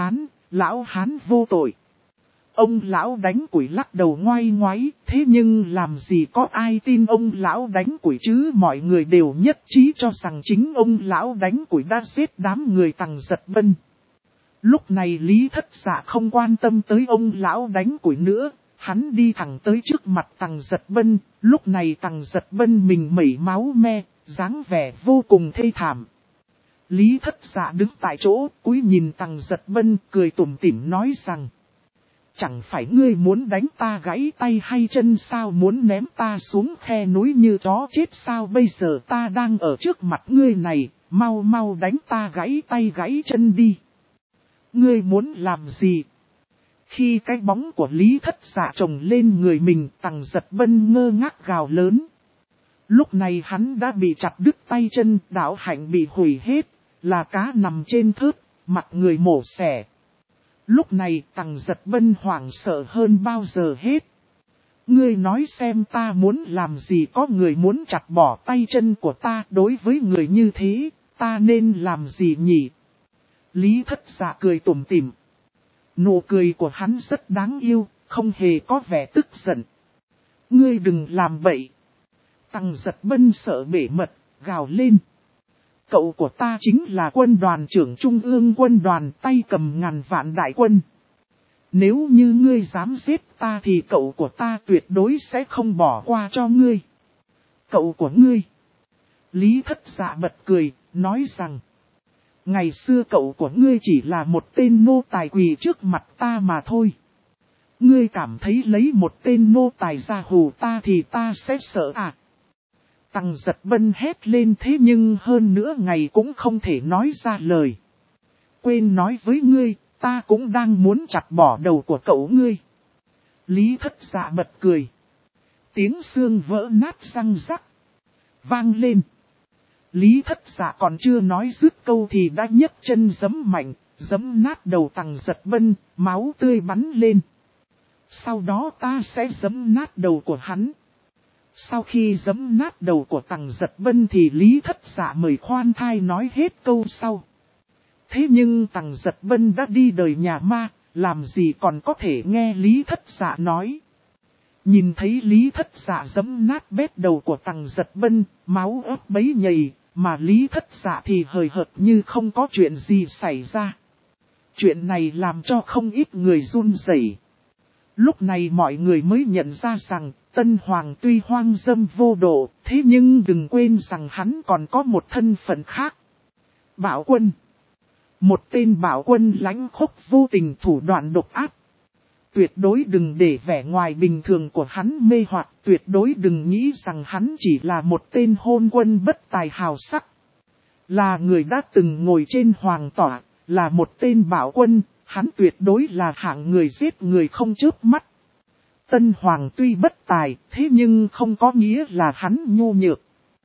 lão hán vô tội. Ông lão đánh củi lắc đầu ngoai ngoáy, thế nhưng làm gì có ai tin ông lão đánh củi chứ? Mọi người đều nhất trí cho rằng chính ông lão đánh củi đã giết đám người Tằng Giật Bân. Lúc này Lý Thất Dạ không quan tâm tới ông lão đánh củi nữa, hắn đi thẳng tới trước mặt Tằng Giật Bân. Lúc này Tằng Giật Bân mình mẩy máu me, dáng vẻ vô cùng thê thảm. Lý Thất Dạ đứng tại chỗ, cúi nhìn Tằng Giật Bân, cười tủm tỉm nói rằng. Chẳng phải ngươi muốn đánh ta gãy tay hay chân sao, muốn ném ta xuống khe núi như chó chết sao? Bây giờ ta đang ở trước mặt ngươi này, mau mau đánh ta gãy tay gãy chân đi. Ngươi muốn làm gì? Khi cái bóng của Lý Thất Dạ chồng lên người mình, Tằng Giật Bân ngơ ngác gào lớn. Lúc này hắn đã bị chặt đứt tay chân, đạo hạnh bị hủy hết, là cá nằm trên thớt, mặt người mổ xẻ. Lúc này Tằng Giật Bân hoảng sợ hơn bao giờ hết. Ngươi nói xem ta muốn làm gì? Có người muốn chặt bỏ tay chân của ta, đối với người như thế, ta nên làm gì nhỉ? Lý Thất Dạ cười tủm tỉm. Nụ cười của hắn rất đáng yêu, không hề có vẻ tức giận. Ngươi đừng làm bậy. Tằng Giật Bân sợ bể mật, gào lên. Cậu của ta chính là quân đoàn trưởng trung ương quân đoàn, tay cầm ngàn vạn đại quân. Nếu như ngươi dám giết ta thì cậu của ta tuyệt đối sẽ không bỏ qua cho ngươi. Cậu của ngươi. Lý Thất Dạ bật cười, nói rằng. Ngày xưa cậu của ngươi chỉ là một tên nô tài quỳ trước mặt ta mà thôi. Ngươi cảm thấy lấy một tên nô tài ra hù ta thì ta sẽ sợ à? Tằng Giật Bân hét lên, thế nhưng hơn nữa ngày cũng không thể nói ra lời. Quên nói với ngươi, ta cũng đang muốn chặt bỏ đầu của cậu ngươi. Lý Thất Dạ bật cười. Tiếng xương vỡ nát răng rắc. Vang lên. Lý Thất Dạ còn chưa nói dứt câu thì đã nhấc chân giẫm mạnh, giẫm nát đầu Tằng Giật Bân, máu tươi bắn lên. Sau đó ta sẽ giẫm nát đầu của hắn. Sau khi giẫm nát đầu của Tằng Giật Bân thì Lý Thất Dạ mời khoan thai nói hết câu sau. Thế nhưng Tằng Giật Bân đã đi đời nhà ma, làm gì còn có thể nghe Lý Thất Dạ nói. Nhìn thấy Lý Thất Dạ giẫm nát bét đầu của Tằng Giật Bân, máu ớt bấy nhầy, mà Lý Thất Dạ thì hời hợt như không có chuyện gì xảy ra. Chuyện này làm cho không ít người run rẩy. Lúc này mọi người mới nhận ra rằng, Tân Hoàng tuy hoang dâm vô độ, thế nhưng đừng quên rằng hắn còn có một thân phận khác. Bảo quân. Một tên bảo quân lãnh khốc vô tình, thủ đoạn độc ác. Tuyệt đối đừng để vẻ ngoài bình thường của hắn mê hoặc, tuyệt đối đừng nghĩ rằng hắn chỉ là một tên hôn quân bất tài hào sắc. Là người đã từng ngồi trên hoàng tọa, là một tên bảo quân, hắn tuyệt đối là hạng người giết người không chớp mắt. Tân Hoàng tuy bất tài, thế nhưng không có nghĩa là hắn nhu nhược.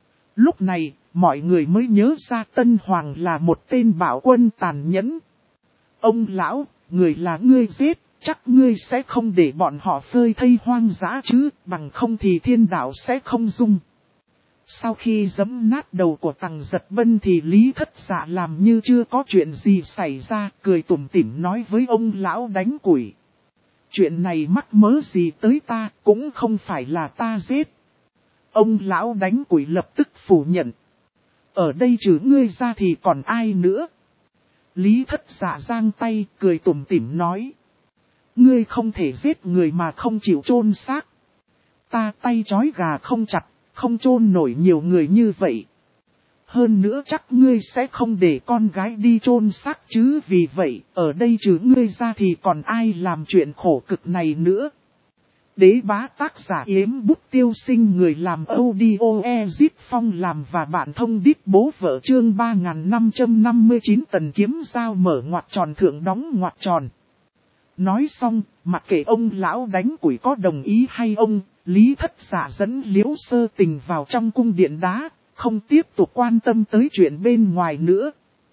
Lúc này, mọi người mới nhớ ra Tân Hoàng là một tên bảo quân tàn nhẫn. Ông lão, người là ngươi giết, chắc ngươi sẽ không để bọn họ phơi thây hoang dã chứ, bằng không thì thiên đạo sẽ không dung. Sau khi giẫm nát đầu của Tằng Giật Bân thì Lý Thất Dạ làm như chưa có chuyện gì xảy ra, cười tủm tỉm nói với ông lão đánh củi. Chuyện này mắc mớ gì tới ta, cũng không phải là ta giết. Ông lão đánh củi lập tức phủ nhận. Ở đây trừ ngươi ra thì còn ai nữa? Lý Thất Dạ giang tay, cười tủm tỉm nói. Ngươi không thể giết người mà không chịu chôn xác. Ta tay trói gà không chặt, không chôn nổi nhiều người như vậy. Hơn nữa chắc ngươi sẽ không để con gái đi chôn xác chứ, vì vậy, ở đây trừ ngươi ra thì còn ai làm chuyện khổ cực này nữa. Đế bá tác giả Yếm Bút Tiêu Sinh, người làm audio Ezit Phong làm và bạn thông đít bố vợ, chương 3559 tần kiếm dao mở ngoặc tròn thượng đóng ngoặc tròn. Nói xong, mặc kệ ông lão đánh củi có đồng ý hay ông, Lý Thất Dạ dẫn Liễu Sơ Tình vào trong cung điện đá, không tiếp tục quan tâm tới chuyện bên ngoài nữa.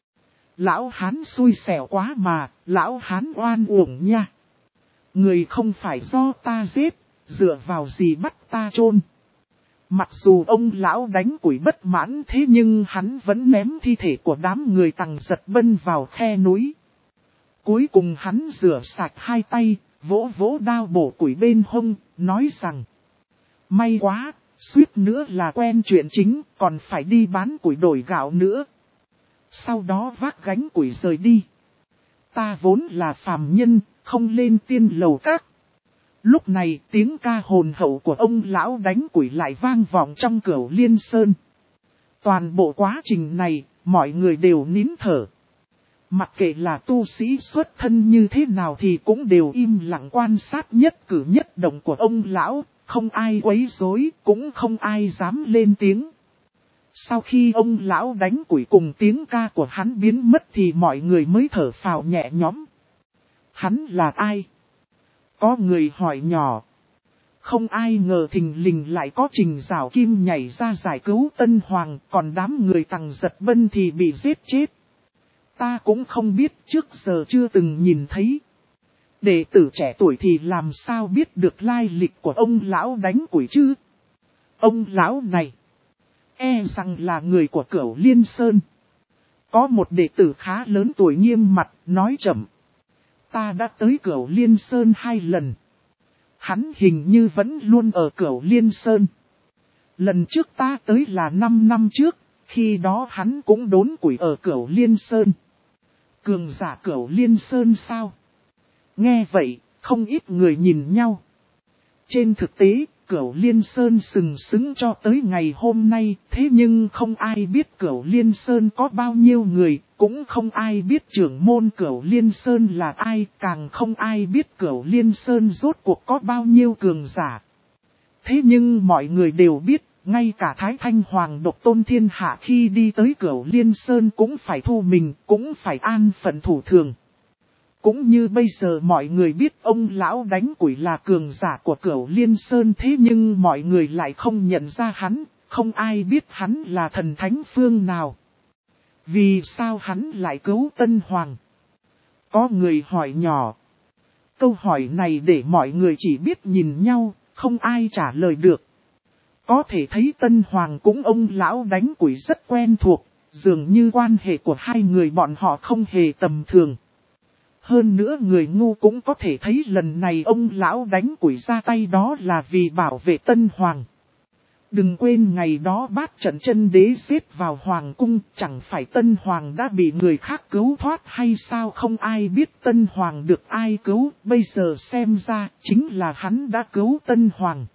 Lão hán xui xẻo quá mà, lão hán oan uổng nha. Người không phải do ta giết, dựa vào gì bắt ta chôn. Mặc dù ông lão đánh củi bất mãn, thế nhưng hắn vẫn ném thi thể của đám người Tằng Giật Bân vào khe núi. Cuối cùng hắn rửa sạch hai tay, vỗ vỗ đao bổ củi bên hông, nói rằng. May quá, suýt nữa là quen chuyện chính, còn phải đi bán củi đổi gạo nữa. Sau đó vác gánh củi rời đi. Ta vốn là phàm nhân, không lên tiên lầu các. Lúc này tiếng ca hồn hậu của ông lão đánh củi lại vang vọng trong Cửu Liên Sơn. Toàn bộ quá trình này, mọi người đều nín thở. Mặc kệ là tu sĩ xuất thân như thế nào thì cũng đều im lặng quan sát nhất cử nhất động của ông lão, không ai quấy rối, cũng không ai dám lên tiếng. Sau khi ông lão đánh củi cùng tiếng ca của hắn biến mất thì mọi người mới thở phào nhẹ nhõm. Hắn là ai? Có người hỏi nhỏ. Không ai ngờ thình lình lại có Trình Giảo Kim nhảy ra giải cứu Tân Hoàng, còn đám người Tằng Giật Bân thì bị giết chết. Ta cũng không biết, trước giờ chưa từng nhìn thấy. Đệ tử trẻ tuổi thì làm sao biết được lai lịch của ông lão đánh củi chứ? Ông lão này, e rằng là người của Cửu Liên Sơn. Có một đệ tử khá lớn tuổi nghiêm mặt, nói chậm. Ta đã tới Cửu Liên Sơn 2 lần. Hắn hình như vẫn luôn ở Cửu Liên Sơn. Lần trước ta tới là 5 năm trước, khi đó hắn cũng đốn củi ở Cửu Liên Sơn. Cường giả Cửu Liên Sơn sao? Nghe vậy, không ít người nhìn nhau. Trên thực tế, Cửu Liên Sơn sừng sững cho tới ngày hôm nay, thế nhưng không ai biết Cửu Liên Sơn có bao nhiêu người, cũng không ai biết trưởng môn Cửu Liên Sơn là ai, càng không ai biết Cửu Liên Sơn rốt cuộc có bao nhiêu cường giả. Thế nhưng mọi người đều biết, ngay cả Thái Thanh Hoàng độc tôn thiên hạ khi đi tới Cửu Liên Sơn cũng phải thu mình, cũng phải an phận thủ thường. Cũng như bây giờ mọi người biết ông lão đánh củi là cường giả của Cửu Liên Sơn, thế nhưng mọi người lại không nhận ra hắn, không ai biết hắn là thần thánh phương nào. Vì sao hắn lại cứu Tân Hoàng? Có người hỏi nhỏ. Câu hỏi này để mọi người chỉ biết nhìn nhau, không ai trả lời được. Có thể thấy Tân Hoàng cũng ông lão đánh củi rất quen thuộc, dường như quan hệ của hai người bọn họ không hề tầm thường. Hơn nữa người ngu cũng có thể thấy lần này ông lão đánh củi ra tay đó là vì bảo vệ Tân Hoàng. Đừng quên ngày đó Bát Trận Chân Đế giết vào Hoàng cung, chẳng phải Tân Hoàng đã bị người khác cứu thoát hay sao, không ai biết Tân Hoàng được ai cứu, bây giờ xem ra chính là hắn đã cứu Tân Hoàng.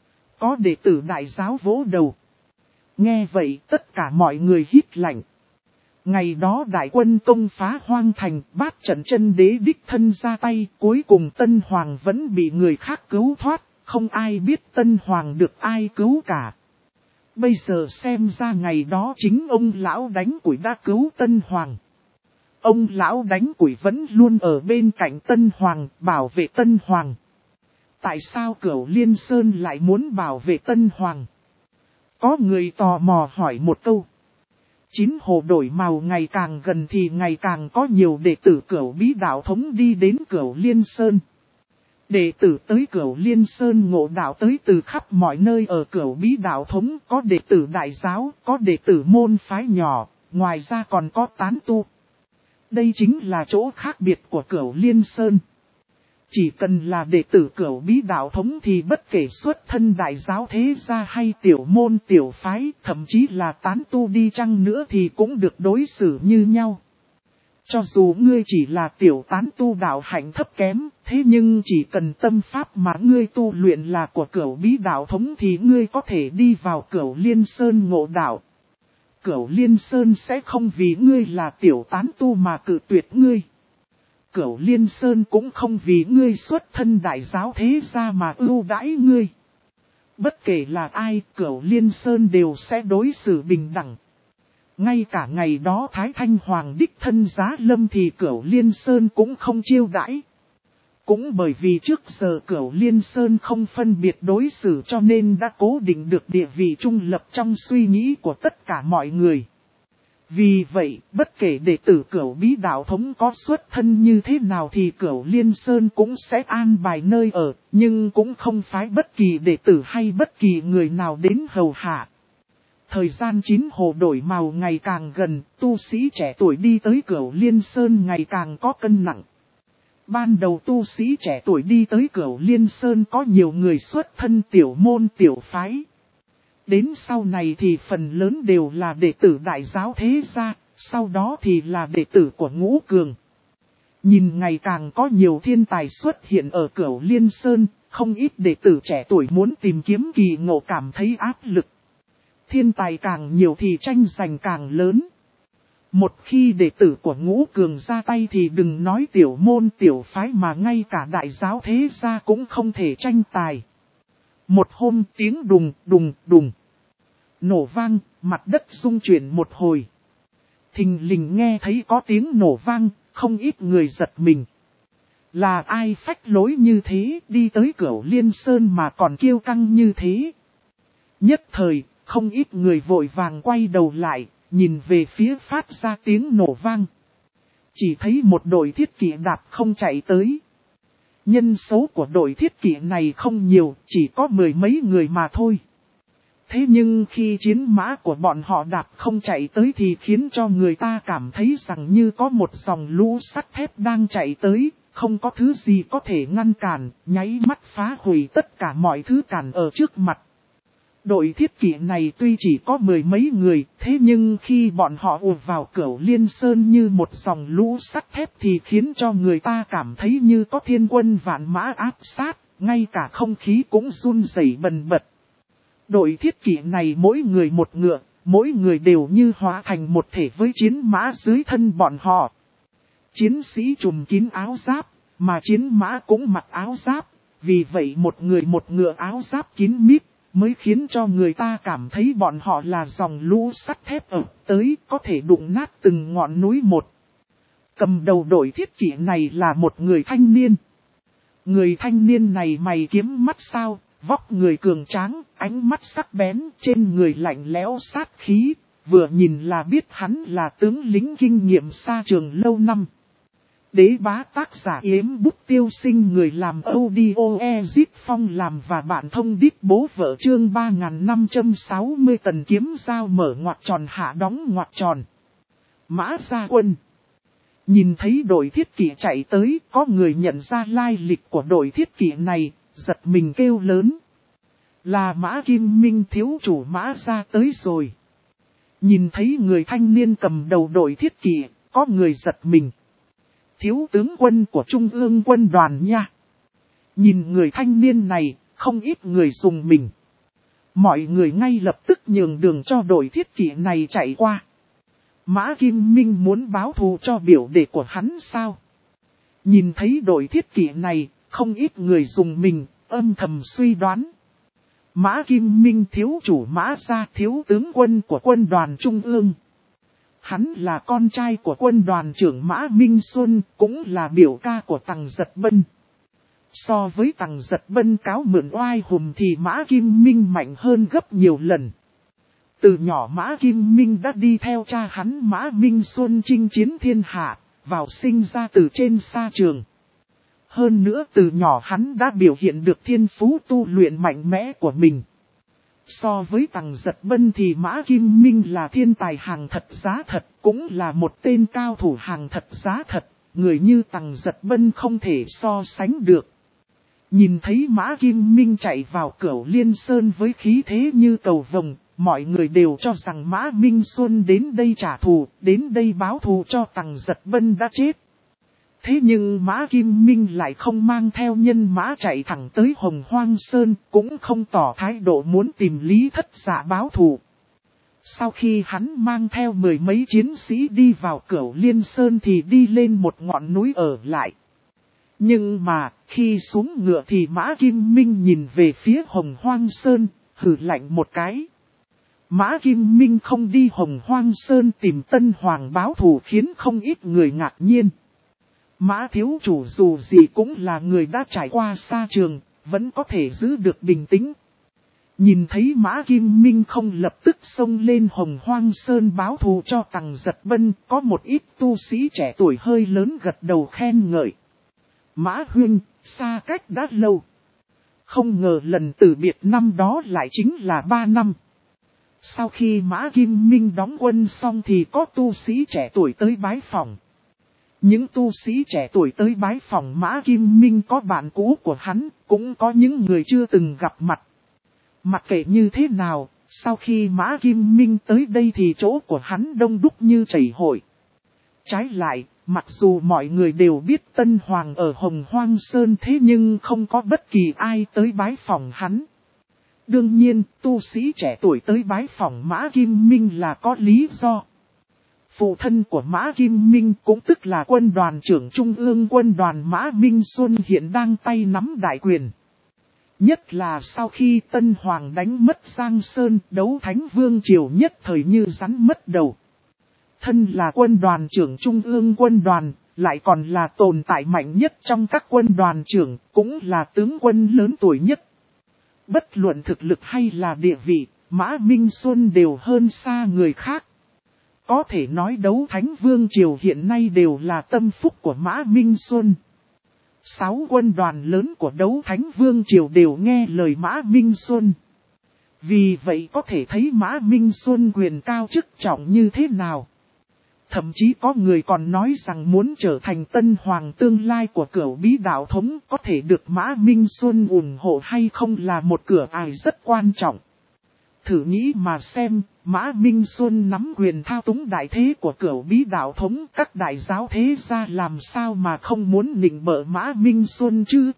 Có đệ tử đại giáo vỗ đầu. Nghe vậy tất cả mọi người hít lạnh. Ngày đó đại quân công phá Hoang Thành, Bát Trận Chân Đế đích thân ra tay, cuối cùng Tân Hoàng vẫn bị người khác cứu thoát, không ai biết Tân Hoàng được ai cứu cả. Bây giờ xem ra ngày đó chính ông lão đánh củi đã cứu Tân Hoàng. Ông lão đánh củi vẫn luôn ở bên cạnh Tân Hoàng, bảo vệ Tân Hoàng. Tại sao Cửu Liên Sơn lại muốn bảo vệ Tân Hoàng? Có người tò mò hỏi một câu. Chín hồ đổi màu ngày càng gần thì ngày càng có nhiều đệ tử Cửu Bí Đạo Thống đi đến Cửu Liên Sơn. Đệ tử tới Cửu Liên Sơn ngộ đạo tới từ khắp mọi nơi ở Cửu Bí Đạo Thống, có đệ tử đại giáo, có đệ tử môn phái nhỏ, ngoài ra còn có tán tu. Đây chính là chỗ khác biệt của Cửu Liên Sơn. Chỉ cần là đệ tử Cửu Bí Đạo Thống thì bất kể xuất thân đại giáo thế gia hay tiểu môn tiểu phái, thậm chí là tán tu đi chăng nữa thì cũng được đối xử như nhau. Cho dù ngươi chỉ là tiểu tán tu đạo hạnh thấp kém, thế nhưng chỉ cần tâm pháp mà ngươi tu luyện là của Cửu Bí Đạo Thống thì ngươi có thể đi vào Cửu Liên Sơn ngộ đạo. Cửu Liên Sơn sẽ không vì ngươi là tiểu tán tu mà cự tuyệt ngươi. Cửu Liên Sơn cũng không vì ngươi xuất thân đại giáo thế gia mà ưu đãi ngươi. Bất kể là ai, Cửu Liên Sơn đều sẽ đối xử bình đẳng. Ngay cả ngày đó Thái Thanh Hoàng đích thân giá lâm thì Cửu Liên Sơn cũng không chiêu đãi. Cũng bởi vì trước giờ Cửu Liên Sơn không phân biệt đối xử cho nên đã cố định được địa vị trung lập trong suy nghĩ của tất cả mọi người. Vì vậy, bất kể đệ tử Cửu Bí Đạo Thống có xuất thân như thế nào thì Cửu Liên Sơn cũng sẽ an bài nơi ở, nhưng cũng không phái bất kỳ đệ tử hay bất kỳ người nào đến hầu hạ. Thời gian chín hồ đổi màu ngày càng gần, tu sĩ trẻ tuổi đi tới Cửu Liên Sơn ngày càng có cân nặng. Ban đầu tu sĩ trẻ tuổi đi tới Cửu Liên Sơn có nhiều người xuất thân tiểu môn tiểu phái. Đến sau này thì phần lớn đều là đệ tử đại giáo thế gia, sau đó thì là đệ tử của Ngũ Cường. Nhìn ngày càng có nhiều thiên tài xuất hiện ở Cửu Liên Sơn, không ít đệ tử trẻ tuổi muốn tìm kiếm kỳ ngộ cảm thấy áp lực. Thiên tài càng nhiều thì tranh giành càng lớn. Một khi đệ tử của Ngũ Cường ra tay thì đừng nói tiểu môn tiểu phái mà ngay cả đại giáo thế gia cũng không thể tranh tài. Một hôm tiếng đùng đùng đùng. Nổ vang, mặt đất rung chuyển một hồi. Thình lình nghe thấy có tiếng nổ vang, không ít người giật mình. Là ai phách lối như thế, đi tới Cửu Liên Sơn mà còn kiêu căng như thế? Nhất thời, không ít người vội vàng quay đầu lại, nhìn về phía phát ra tiếng nổ vang. Chỉ thấy một đội thiết kỵ đạp không chạy tới. Nhân số của đội thiết kỵ này không nhiều, chỉ có 10 mấy người mà thôi. Thế nhưng khi chiến mã của bọn họ đạp không chạy tới thì khiến cho người ta cảm thấy rằng như có một dòng lũ sắt thép đang chạy tới, không có thứ gì có thể ngăn cản, nháy mắt phá hủy tất cả mọi thứ cản ở trước mặt. Đội thiết kỵ này tuy chỉ có mười mấy người, thế nhưng khi bọn họ ùa vào Cửu Liên Sơn như một dòng lũ sắt thép thì khiến cho người ta cảm thấy như có thiên quân vạn mã áp sát, ngay cả không khí cũng run rẩy bần bật. Đội thiết kỵ này mỗi người một ngựa, mỗi người đều như hóa thành một thể với chiến mã dưới thân bọn họ. Chiến sĩ trùm kín áo giáp, mà chiến mã cũng mặc áo giáp, vì vậy một người một ngựa áo giáp kín mít, mới khiến cho người ta cảm thấy bọn họ là dòng lũ sắt thép ập tới, có thể đụng nát từng ngọn núi một. Cầm đầu đội thiết kỵ này là một người thanh niên. Người thanh niên này mày kiếm mắt sao, vóc người cường tráng, ánh mắt sắc bén, trên người lạnh lẽo sát khí, vừa nhìn là biết hắn là tướng lính kinh nghiệm xa trường lâu năm. Đế bá tác giả Yếm Bút Tiêu Sinh, người làm audio Ezit Phong làm và bạn thông đít bố vợ, chương 3560 tần kiếm dao mở ngoặc tròn hạ đóng ngoặc tròn. Mã Gia Quân. Nhìn thấy đội thiết kỵ chạy tới, có người nhận ra lai lịch của đội thiết kỵ này, giật mình kêu lớn. Là Mã Kim Minh thiếu chủ Mã Gia tới rồi. Nhìn thấy người thanh niên cầm đầu đội thiết kỵ, có người giật mình. Thiếu tướng quân của Trung ương quân đoàn nha. Nhìn người thanh niên này, không ít người dùng mình. Mọi người ngay lập tức nhường đường cho đội thiết kỵ này chạy qua. Mã Kim Minh muốn báo thù cho biểu đệ của hắn sao? Nhìn thấy đội thiết kỵ này, không ít người dùng mình, âm thầm suy đoán. Mã Kim Minh thiếu chủ Mã Gia, thiếu tướng quân của quân đoàn Trung ương. Hắn là con trai của quân đoàn trưởng Mã Minh Xuân, cũng là biểu ca của Tằng Giật Bân. So với Tằng Giật Bân cáo mượn oai hùng thì Mã Kim Minh mạnh hơn gấp nhiều lần. Từ nhỏ Mã Kim Minh đã đi theo cha hắn Mã Minh Xuân chinh chiến thiên hạ, vào sinh ra từ trên sa trường. Hơn nữa từ nhỏ hắn đã biểu hiện được thiên phú tu luyện mạnh mẽ của mình. So với Tằng Giật Bân thì Mã Kim Minh là thiên tài hàng thật giá thật, cũng là một tên cao thủ hàng thật giá thật, người như Tằng Giật Bân không thể so sánh được. Nhìn thấy Mã Kim Minh chạy vào Cửu Liên Sơn với khí thế như cầu vồng, mọi người đều cho rằng Mã Minh Xuân đến đây trả thù, đến đây báo thù cho Tằng Giật Bân đã chết. Thế nhưng Mã Kim Minh lại không mang theo nhân mã chạy thẳng tới Hồng Hoang Sơn, cũng không tỏ thái độ muốn tìm Lý Thất Dạ báo thù. Sau khi hắn mang theo mười mấy chiến sĩ đi vào Cửu Liên Sơn thì đi lên một ngọn núi ở lại. Nhưng mà, khi xuống ngựa thì Mã Kim Minh nhìn về phía Hồng Hoang Sơn, hừ lạnh một cái. Mã Kim Minh không đi Hồng Hoang Sơn tìm Tân Hoàng báo thù khiến không ít người ngạc nhiên. Mã thiếu chủ dù gì cũng là người đã trải qua sa trường, vẫn có thể giữ được bình tĩnh. Nhìn thấy Mã Kim Minh không lập tức xông lên Hồng Hoang Sơn báo thù cho Tằng Giật Bân, có một ít tu sĩ trẻ tuổi hơi lớn gật đầu khen ngợi. Mã huynh, xa cách đã lâu. Không ngờ lần từ biệt năm đó lại chính là 3 năm. Sau khi Mã Kim Minh đóng quân xong thì có tu sĩ trẻ tuổi tới bái phỏng. Những tu sĩ trẻ tuổi tới bái phỏng Mã Kim Minh có bạn cũ của hắn, cũng có những người chưa từng gặp mặt. Mặc kệ như thế nào, sau khi Mã Kim Minh tới đây thì chỗ của hắn đông đúc như chảy hội. Trái lại, mặc dù mọi người đều biết Tân Hoàng ở Hồng Hoang Sơn thế nhưng không có bất kỳ ai tới bái phỏng hắn. Đương nhiên, tu sĩ trẻ tuổi tới bái phỏng Mã Kim Minh là có lý do. Phụ thân của Mã Kim Minh cũng tức là quân đoàn trưởng Trung ương quân đoàn Mã Minh Xuân hiện đang tay nắm đại quyền. Nhất là sau khi Tân Hoàng đánh mất Giang Sơn, Đấu Thánh Vương Triều nhất thời như rắn mất đầu. Thân là quân đoàn trưởng Trung ương quân đoàn, lại còn là tồn tại mạnh nhất trong các quân đoàn trưởng, cũng là tướng quân lớn tuổi nhất. Bất luận thực lực hay là địa vị, Mã Minh Xuân đều hơn xa người khác. Có thể nói Đấu Thánh Vương Triều hiện nay đều là tâm phúc của Mã Minh Xuân. 6 quân đoàn lớn của Đấu Thánh Vương Triều đều nghe lời Mã Minh Xuân. Vì vậy có thể thấy Mã Minh Xuân quyền cao chức trọng như thế nào. Thậm chí có người còn nói rằng muốn trở thành tân hoàng tương lai của Cửu Bí đạo thống, có thể được Mã Minh Xuân ủng hộ hay không là một cửa ải rất quan trọng. Thử nghĩ mà xem, Mã Minh Xuân nắm quyền thao túng đại thế của Cửu Bí đạo thống, các đại giáo thế gia làm sao mà không muốn nịnh bợ Mã Minh Xuân chứ?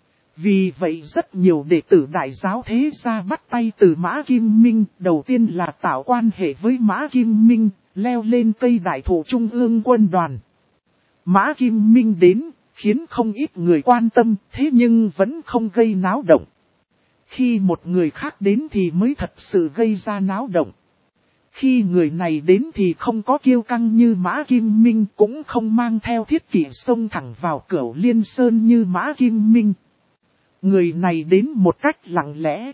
Vì vậy rất nhiều đệ tử đại giáo thế gia bắt tay từ Mã Kim Minh, đầu tiên là tạo quan hệ với Mã Kim Minh, leo lên cây đại thụ trung ương quân đoàn. Mã Kim Minh đến, khiến không ít người quan tâm, thế nhưng vẫn không gây náo động. Khi một người khác đến thì mới thật sự gây ra náo động. Khi người này đến thì không có kiêu căng như Mã Kim Minh, cũng không mang theo thiết kỷ xông thẳng vào Cửu Liên Sơn như Mã Kim Minh. Người này đến một cách lặng lẽ.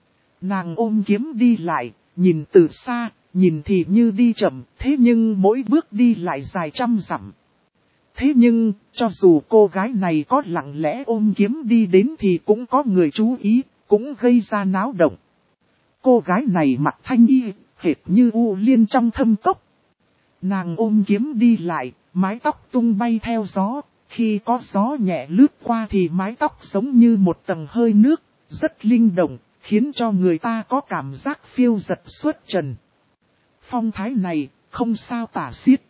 Nàng ôm kiếm đi lại, nhìn từ xa, nhìn thì như đi chậm, thế nhưng mỗi bước đi lại dài trăm dặm. Thế nhưng, cho dù cô gái này có lặng lẽ ôm kiếm đi đến thì cũng có người chú ý, cũng gây ra náo động. Cô gái này mặc thanh y, hệt như U Liên trong thâm cốc. Nàng ôm kiếm đi lại, mái tóc tung bay theo gió, khi có gió nhẹ lướt qua thì mái tóc giống như một tầng hơi nước, rất linh động, khiến cho người ta có cảm giác phiêu dật xuất trần. Phong thái này, không sao tả xiết.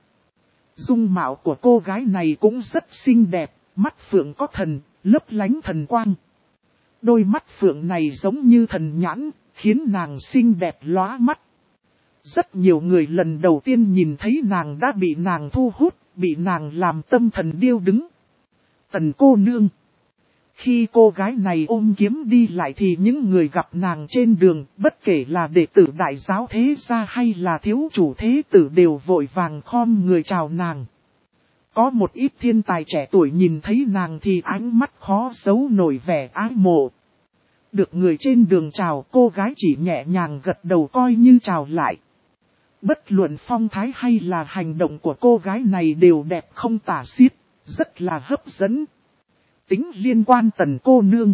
Dung mạo của cô gái này cũng rất xinh đẹp, mắt phượng có thần, lấp lánh thần quang. Đôi mắt phượng này giống như thần nhãn, khiến nàng xinh đẹp lóa mắt. Rất nhiều người lần đầu tiên nhìn thấy nàng đã bị nàng thu hút, bị nàng làm tâm thần điêu đứng. Tần cô nương. Khi cô gái này ôm kiếm đi lại thì những người gặp nàng trên đường, bất kể là đệ tử đại giáo thế gia hay là thiếu chủ thế tử đều vội vàng khom người chào nàng. Có một ít thiên tài trẻ tuổi nhìn thấy nàng thì ánh mắt khó giấu nổi vẻ ái mộ. Được người trên đường chào, cô gái chỉ nhẹ nhàng gật đầu coi như chào lại. Bất luận phong thái hay là hành động của cô gái này đều đẹp không tả xiết, rất là hấp dẫn. Tính liên quan Tần cô nương.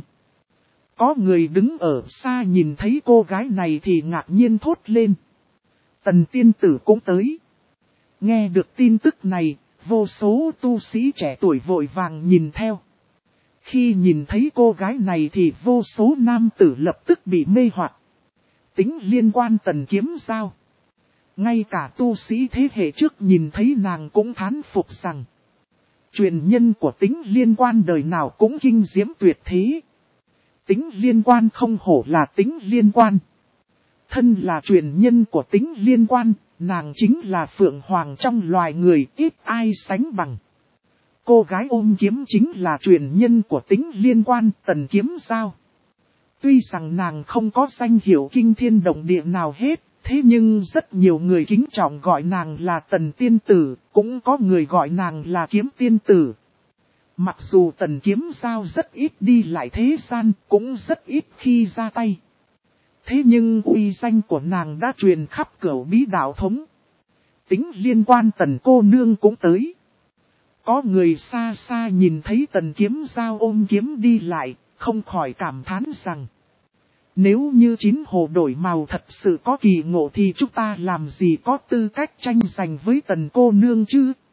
Có người đứng ở xa nhìn thấy cô gái này thì ngạc nhiên thốt lên. Tần tiên tử cũng tới. Nghe được tin tức này, vô số tu sĩ trẻ tuổi vội vàng nhìn theo. Khi nhìn thấy cô gái này thì vô số nam tử lập tức bị mê hoặc. Tính liên quan Tần kiếm giao. Ngay cả tu sĩ thế hệ trước nhìn thấy nàng cũng thán phục rằng. Truyền nhân của Tính liên quan đời nào cũng kinh diễm tuyệt thế. Tính liên quan không hổ là Tính liên quan. Thân là truyền nhân của Tính liên quan, nàng chính là phượng hoàng trong loài người, ít ai sánh bằng. Cô gái ôm kiếm chính là truyền nhân của Tính liên quan, Tần kiếm giao. Tuy rằng nàng không có danh hiệu kinh thiên động địa nào hết, thế nhưng rất nhiều người kính trọng gọi nàng là Tần tiên tử, cũng có người gọi nàng là Kiếm tiên tử. Mặc dù Tần kiếm giao rất ít đi lại thế gian, cũng rất ít khi ra tay. Thế nhưng uy danh của nàng đã truyền khắp Cửu Bí đạo thống. Tính liên quan Tần cô nương cũng tới. Có người xa xa nhìn thấy Tần kiếm giao ôm kiếm đi lại, không khỏi cảm thán rằng. Nếu như chín hồ đổi màu thật sự có kỳ ngộ thì chúng ta làm gì có tư cách tranh giành với Tần cô nương chứ?